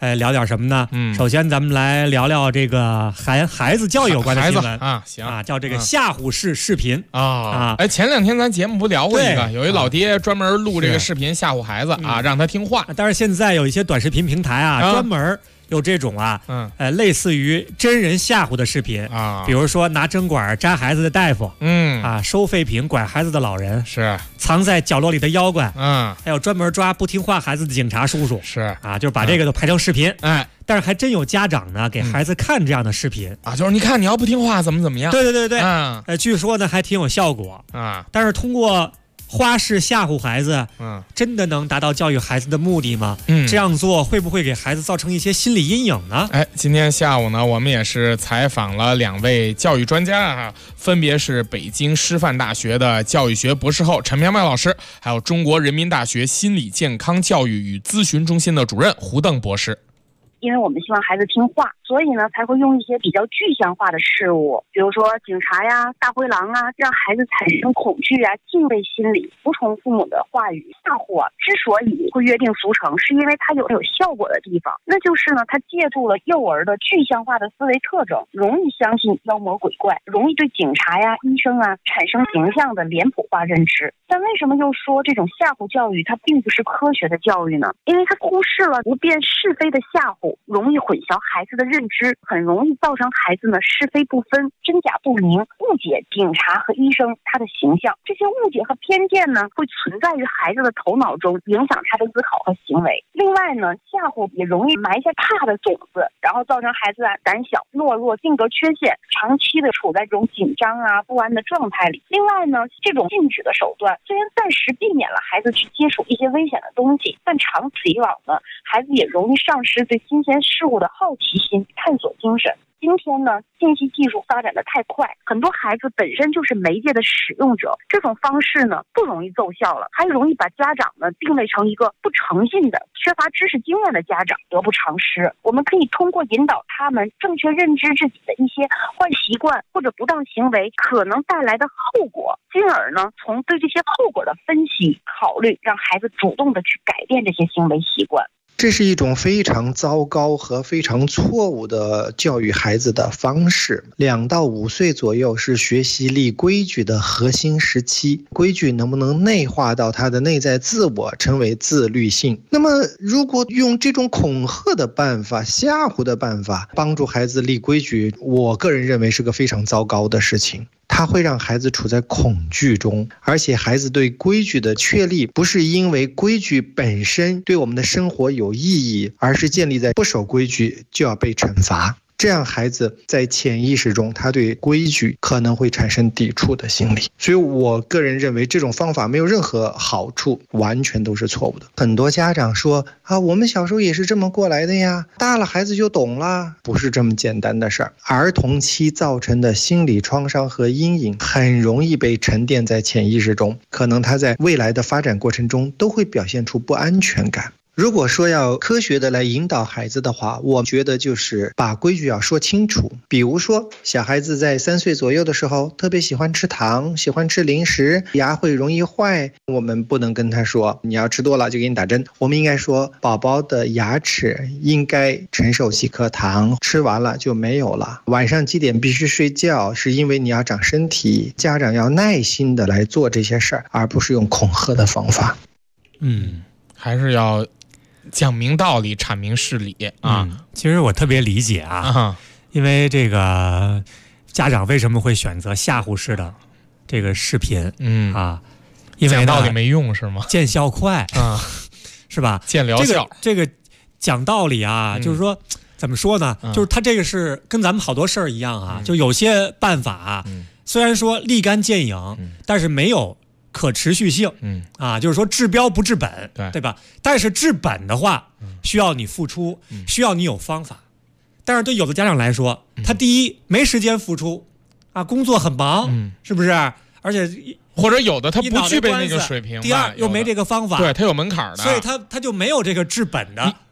聊点什么呢？首先咱们来聊聊这个孩子教育有关的新闻啊，行啊，叫这个吓唬式视频啊。前2天咱节目不聊过一个，有一老爹专门录这个视频吓唬孩子啊，让他听话。 但是现在有一些短视频平台啊，专门有这种类似于真人吓唬的视频啊，比如说拿针管扎孩子的大夫，收废品拐孩子的老人， 是藏在角落里的妖怪，还有专门抓不听话孩子的警察叔叔， 是啊，就是把这个都拍成视频，但是还真有家长呢给孩子看这样的视频啊，就是你看你要不听话怎么样？ 对，据说呢还挺有效果啊，但是通过花式吓唬孩子，真的能达到教育孩子的目的吗？这样做会不会给孩子造成一些心理阴影呢？ 今天下午呢，我们也是采访了2位教育专家啊，分别是北京师范大学的教育学博士后陈苗苗老师，还有中国人民大学心理健康教育与咨询中心的主任胡邓博士。 因为我们希望孩子听话，所以呢才会用一些比较具象化的事物，比如说警察呀、大灰狼啊，让孩子产生恐惧啊、敬畏心理，服从父母的话语。吓唬之所以会约定俗成，是因为它有效果的地方，那就是呢，它借助了幼儿的具象化的思维特征，容易相信妖魔鬼怪，容易对警察呀、医生啊产生形象的脸谱化认知。但为什么又说这种吓唬教育它并不是科学的教育呢？因为它忽视了不辨是非的吓唬，容易混淆孩子的认知，很容易造成孩子呢是非不分、真假不明，误解警察和医生他的形象。这些误解和偏见呢，会存在于孩子的头脑中，影响他的思考和行为。另外呢，吓唬也容易埋下怕的种子，然后造成孩子胆小、懦弱、性格缺陷，长期的处在这种紧张啊、不安的状态里。另外呢，这种禁止的手段虽然暂时避免了孩子去接触一些危险的东西，但长此以往呢，孩子也容易丧失对新鲜事物的好奇心、探索精神。今天呢，信息技术发展的太快，很多孩子本身就是媒介的使用者，这种方式呢不容易奏效了，还容易把家长呢定位成一个不诚信的、缺乏知识经验的家长，得不偿失。我们可以通过引导他们正确认知自己的一些坏习惯或者不当行为可能带来的后果，进而呢从对这些后果的分析考虑，让孩子主动的去改变这些行为习惯。 这是一种非常糟糕和非常错误的教育孩子的方式。2到5岁左右是学习立规矩的核心时期，规矩能不能内化到他的内在自我，成为自律性。那么如果用这种恐吓的办法、吓唬的办法帮助孩子立规矩，我个人认为是个非常糟糕的事情。它会让孩子处在恐惧中，而且孩子对规矩的确立不是因为规矩本身对我们的生活有意义，而是建立在不守规矩就要被惩罚。这样孩子在潜意识中，他对规矩可能会产生抵触的心理。所以我个人认为这种方法没有任何好处，完全都是错误的。很多家长说啊，我们小时候也是这么过来的呀，大了孩子就懂了，不是这么简单的事儿。儿童期造成的心理创伤和阴影很容易被沉淀在潜意识中，可能他在未来的发展过程中都会表现出不安全感。如果说要科学的来引导孩子的话，我觉得就是把规矩要说清楚。比如说小孩子在3岁左右的时候特别喜欢吃糖，喜欢吃零食，牙会容易坏，我们不能跟他说你要吃多了就给你打针，我们应该说宝宝的牙齿应该承受几颗糖，吃完了就没有了，晚上几点必须睡觉，是因为你要长身体。家长要耐心的来做这些事儿，而不是用恐吓的方法。 还是要讲明道理，阐明事理啊。 其实我特别理解啊，因为这个家长为什么会选择吓唬式的这个视频，因为讲道理没用是吗？ 见效快啊，是吧？ 见疗效。 这个讲道理啊，就是说怎么说呢？就是他这个是跟咱们好多事儿一样啊，就有些办法啊，虽然说立竿见影，但是没有可持续性，就是说治标不治本，对吧？但是治本的话，需要你付出，需要你有方法。但是对有的家长来说，他第一没时间付出，工作很忙，是不是？而且或者有的他不具备那个水平， 第二又没这个方法， 对他有门槛的， 所以他就没有这个治本的。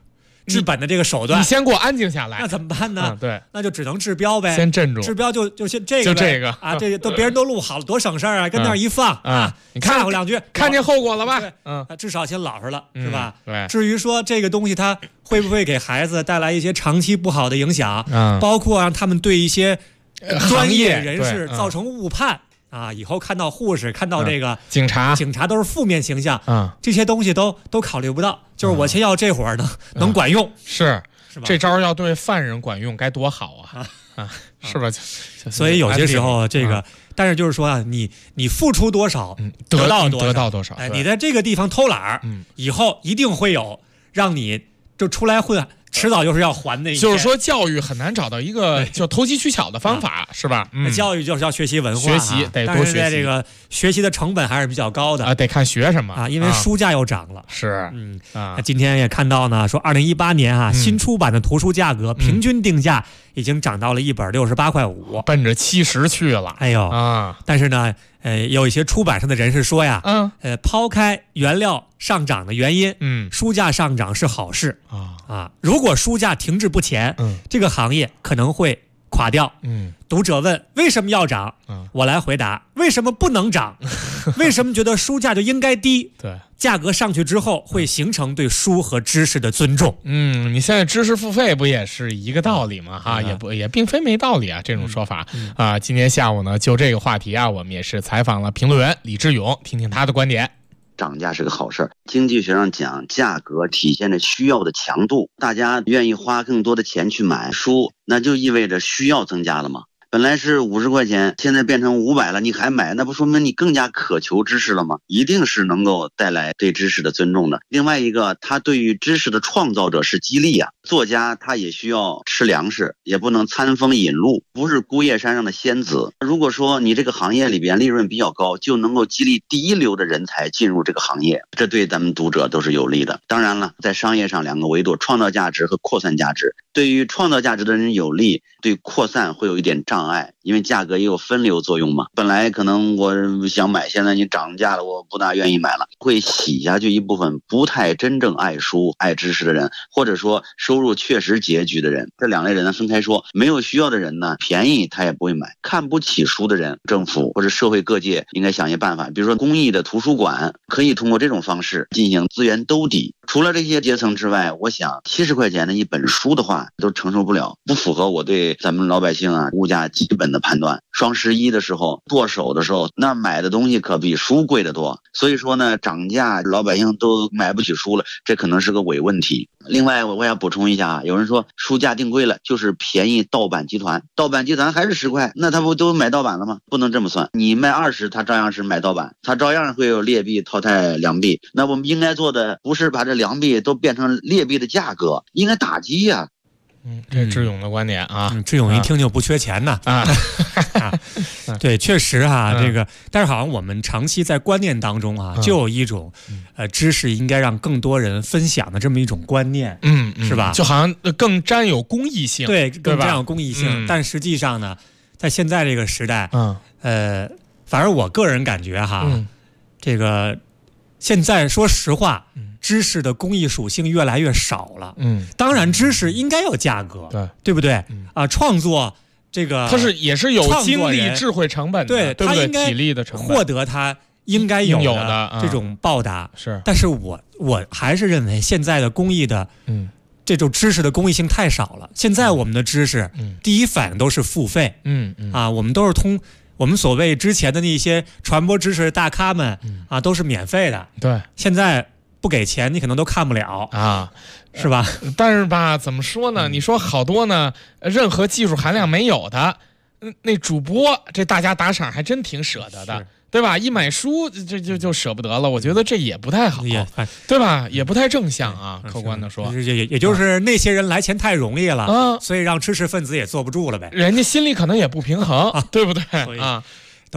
治本的这个手段。 你先给我安静下来， 那怎么办呢？ 对， 那就只能治标呗， 先镇住。 治标就先这个呗， 就这个啊，这都别人都录好了，多省事儿啊，跟那儿一放啊， 你看我两句， 看见后果了吧？ 至少先老实了，是吧？ 对。 至于说这个东西它会不会给孩子带来一些长期不好的影响，包括让他们对一些专业人士造成误判。以后看到护士，看到这个警察都是负面形象，这些东西都考虑不到。就是我先要这会儿能管用， 是吧？ 这招要对犯人管用，该多好啊！是吧？ 所以有些时候这个，但是就是说啊，你付出多少，得到多少。你在这个地方偷懒儿，以后一定会有让你就出来混。迟早就是要还的一天， 就是说教育很难找到一个就投机取巧的方法，是吧？ 教育就是要学习文化， 学习得多学习。 但是在这个学习的成本还是比较高的得看学什么因为书价又涨了。 是， 今天也看到呢，说2018年新出版的图书价格平均定价已经涨到了1本68.5块， 奔着70去了。 哎呦但是呢，有一些出版社的人士说呀，抛开原料上涨的原因，书价上涨是好事如果书价停滞不前，这个行业可能会垮掉。读者问为什么要涨，我来回答为什么不能涨，为什么觉得书价就应该低？ 对， 价格上去之后会形成对书和知识的尊重。 你现在知识付费不也是一个道理吗？也并非没道理啊，这种说法今天下午呢，就这个话题我们也是采访了评论员李志勇，听听他的观点。 涨价是个好事儿，经济学上讲，价格体现着需要的强度，大家愿意花更多的钱去买书，那就意味着需要增加了嘛。本来是50块钱，现在变成500了，你还买，那不说明你更加渴求知识了吗？一定是能够带来对知识的尊重的。另外一个，它对于知识的创造者是激励作家他也需要吃粮食，也不能餐风饮露，不是孤叶山上的仙子。如果说你这个行业里边利润比较高，就能够激励第一流的人才进入这个行业，这对咱们读者都是有利的。当然了，在商业上2个维度，创造价值和扩散价值。对于创造价值的人有利，对扩散会有一点障碍，因为价格也有分流作用嘛。本来可能我想买，现在你涨价了，我不大愿意买了，会洗下去一部分不太真正爱书爱知识的人，或者说收入确实拮据的人。这2类人呢分开说。没有需要的人呢，便宜他也不会买。看不起书的人，政府或者社会各界应该想一办法，比如说公益的图书馆可以通过这种方式进行资源兜底。除了这些阶层之外，我想70块钱的一本书的话都承受不了，不符合我对咱们老百姓物价基本的判断。双11的时候剁手的时候，那买的东西可比书贵得多。所以说呢，涨价老百姓都买不起书了，这可能是个伪问题。另外我要补充一下有人说书价定贵了就是便宜盗版集团，盗版集团还是10块，那他不都买盗版了吗？不能这么算，你卖20他照样是买盗版，他照样会有劣币淘汰良币。那我们应该做的不是把这良币都变成劣币的价格，应该打击呀。 这志勇的观点志勇一听就不缺钱呢对，确实这个，但是好像我们长期在观念当中就有一种知识应该让更多人分享的这么一种观念，是吧？ 就好像更沾有公益性， 对，更沾有公益性。但实际上呢，在现在这个时代，反正我个人感觉这个现在说实话。知识的公益属性越来越少了。当然知识应该有价格，对不对？创作这个它也是有精力、智慧成本的，对不对？体力的成本， 获得它应该有的这种报答。 是， 但是我还是认为现在的公益的，这种知识的公益性太少了。现在我们的知识，第一反应都是付费。我们都是我们所谓之前的那些传播知识的大咖们都是免费的。 对， 现在不给钱，你可能都看不了是吧？ 但是吧，怎么说呢？你说好多呢，任何技术含量没有的，那主播这大家打赏还真挺舍得的，对吧？一买书就舍不得了，我觉得这也不太好，对吧？也不太正向客观的说， 也就是那些人来钱太容易了所以让知识分子也坐不住了呗。 人家心里可能也不平衡，对不对都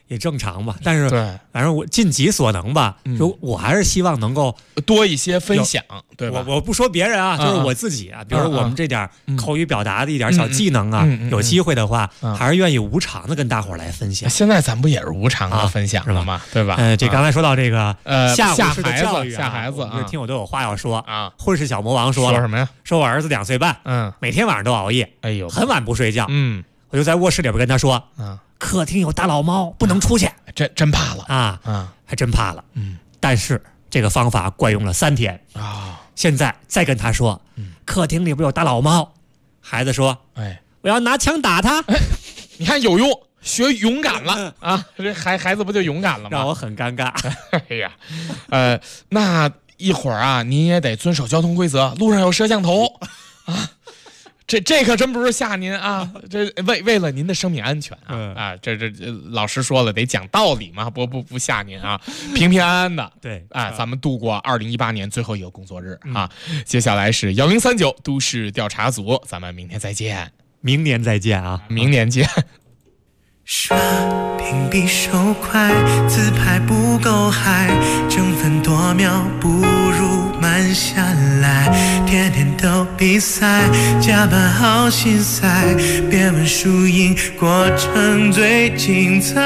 也正常吧。但是反正我尽己所能吧，就我还是希望能够多一些分享，对吧？ 我不说别人啊，就是我自己啊，比如说我们这点口语表达的一点小技能啊，有机会的话，还是愿意无偿的跟大伙儿来分享。 现在咱不也是无偿的分享了吗？对吧？ 这刚才说到这个吓孩子， 听我都有话要说啊。混世小魔王说什么呀？ 说我儿子2岁半，每天晚上都熬夜， 哎呦， 很晚不睡觉，我就在卧室里边跟他说，客厅有大老猫，不能出去， 真怕了啊，还真怕了，但是这个方法怪用了3天啊，现在再跟他说，客厅里边有大老猫，孩子说，我要拿枪打他， 你看有用。学勇敢了啊！这孩子不就勇敢了吗？ 让我很尴尬。 哎呀，那一会儿啊，您也得遵守交通规则，路上有摄像头啊。这可真不是吓您啊！这为了您的生命安全啊！这老师说了，得讲道理嘛，不吓您啊，平平安安的。 对， 咱们度过2018年最后一个工作日啊。接下来是1039都市调查组，咱们明天再见， 明年再见啊， 明年见。 刷屏比手快，自拍不够嗨，争分夺秒不如慢下来，天天都比赛，加班好心塞，别问输赢，过程最精彩。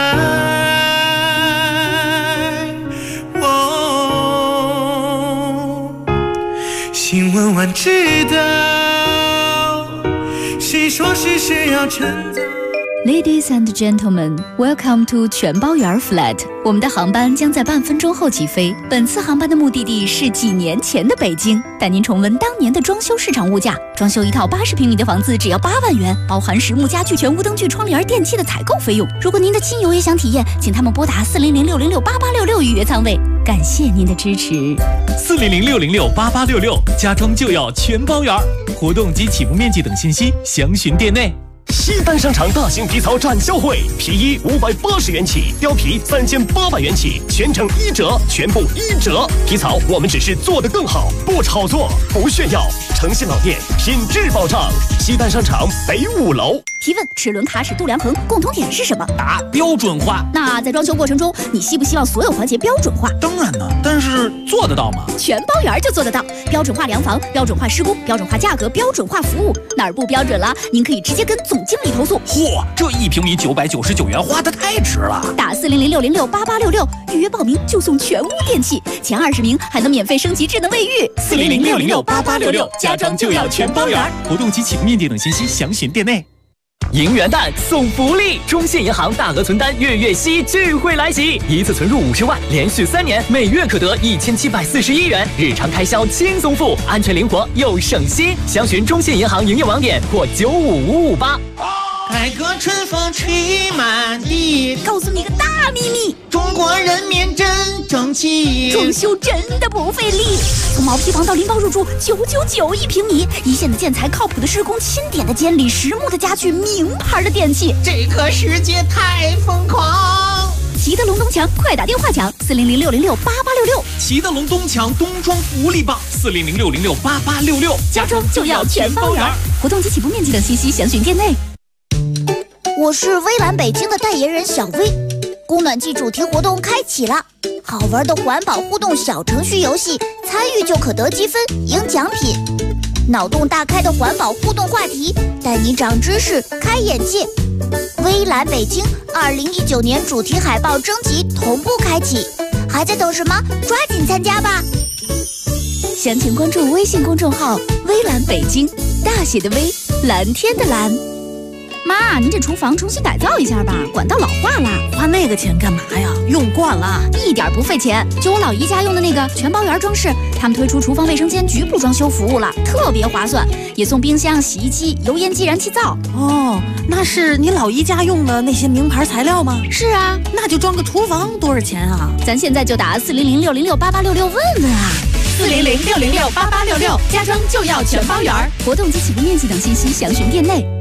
新闻晚知道，谁说谁是要称赞。 Ladies and gentlemen, welcome to 全包圆 flat。我们的航班将在半分钟后起飞。本次航班的目的地是几年前的北京，带您重温当年的装修市场物价。装修一套80平米的房子只要8万元，包含实木家具、全屋灯具、窗帘、电器的采购费用。如果您的亲友也想体验，请他们拨打400-606-8866预约舱位。感谢您的支持。 400-606-8866，家装就要全包圆。活动及起步面积等信息详询店内。 西单商场大型皮草展销会，皮衣580元起，貂皮3800元起，全程1折，全部1折。皮草我们只是做得更好，不炒作，不炫耀。诚信老店，品质保障。西单商场北5楼。 提问：齿轮、卡尺、度量衡共同点是什么？ 答：标准化。 那在装修过程中，你希不希望所有环节标准化？ 当然呢，但是做得到吗？ 全包圆就做得到，标准化量房、标准化施工、标准化价格、标准化服务，哪儿不标准了，您可以直接跟总经理投诉。 嚯，这1平米999元花得太值了！ 打400-606-8866预约报名就送全屋电器，前20名还能免费升级智能卫浴。 400-606-8866，家装就要全包圆。活动及起步面积等信息详询店内。 迎元旦送福利，中信银行大额存单月月息聚会来袭，一次存入50万，连续3年，每月可得1741元，日常开销轻松付，安全灵活又省心。详询中信银行营业网点或95558。 改革春风吹满地， 告诉你个大秘密， 中国人民真争气， 装修真的不费力，从毛坯房到拎包入住999一平米，一线的建材，靠谱的施工，钦点的监理，实木的家具，名牌的电器， 这个世界太疯狂。 齐德龙东墙，快打电话抢400-606-8866。 齐德龙东墙冬装福利棒，400-606-8866， 家装就要全包圆。活动及起步面积等信息详询店内。 我是微蓝北京的代言人小薇，供暖季主题活动开启了，好玩的环保互动小程序游戏，参与就可得积分赢奖品，脑洞大开的环保互动话题，带你长知识开眼界。微蓝北京2019年主题海报征集同步开启，还在等什么？抓紧参加吧！详情关注微信公众号微蓝北京，大写的微，蓝天的蓝。妈，您这厨房重新改造一下吧，管道老化了。 花那个钱干嘛呀？用惯了， 一点不费钱。就我老姨家用的那个全包圆装饰，他们推出厨房卫生间局部装修服务了，特别划算，也送冰箱、洗衣机、油烟机、燃气灶。 哦，那是你老姨家用的那些名牌材料吗？ 是啊， 那就装个厨房多少钱啊？ 咱现在就打400-606-8866问问啊。 400-606-8866， 家装就要全包圆。活动及起步面积等信息详询店内。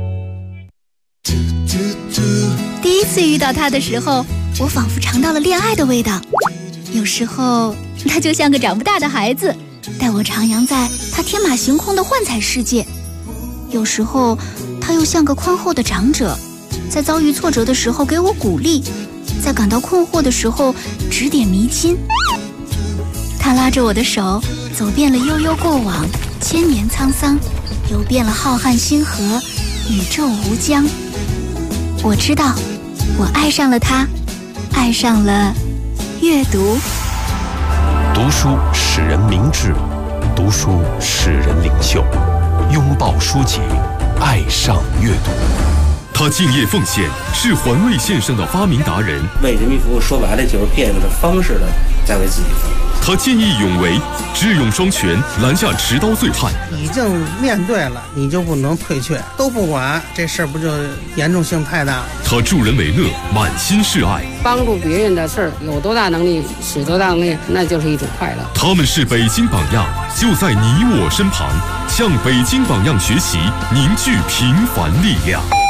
第一次遇到他的时候，我仿佛尝到了恋爱的味道。有时候他就像个长不大的孩子，带我徜徉在他天马行空的幻彩世界；有时候他又像个宽厚的长者，在遭遇挫折的时候给我鼓励， 在感到困惑的时候指点迷津。他拉着我的手，走遍了悠悠过往，千年沧桑，游遍了浩瀚星河，宇宙无疆。我知道，我爱上了他，爱上了阅读。 读书使人明智，读书使人领袖。拥抱书籍，爱上阅读。 他敬业奉献，是环卫线上的发明达人。 为人民服务，说白了就是变着方式的在为自己服务。 他见义勇为，智勇双全，拦下持刀醉汉。 已经面对了，你就不能退却，都不管，这事儿不就严重性太大了？ 他助人为乐，满心是爱。 帮助别人的事儿，有多大能力使多大能力，那就是一种快乐。 他们是北京榜样，就在你我身旁，向北京榜样学习，凝聚平凡力量。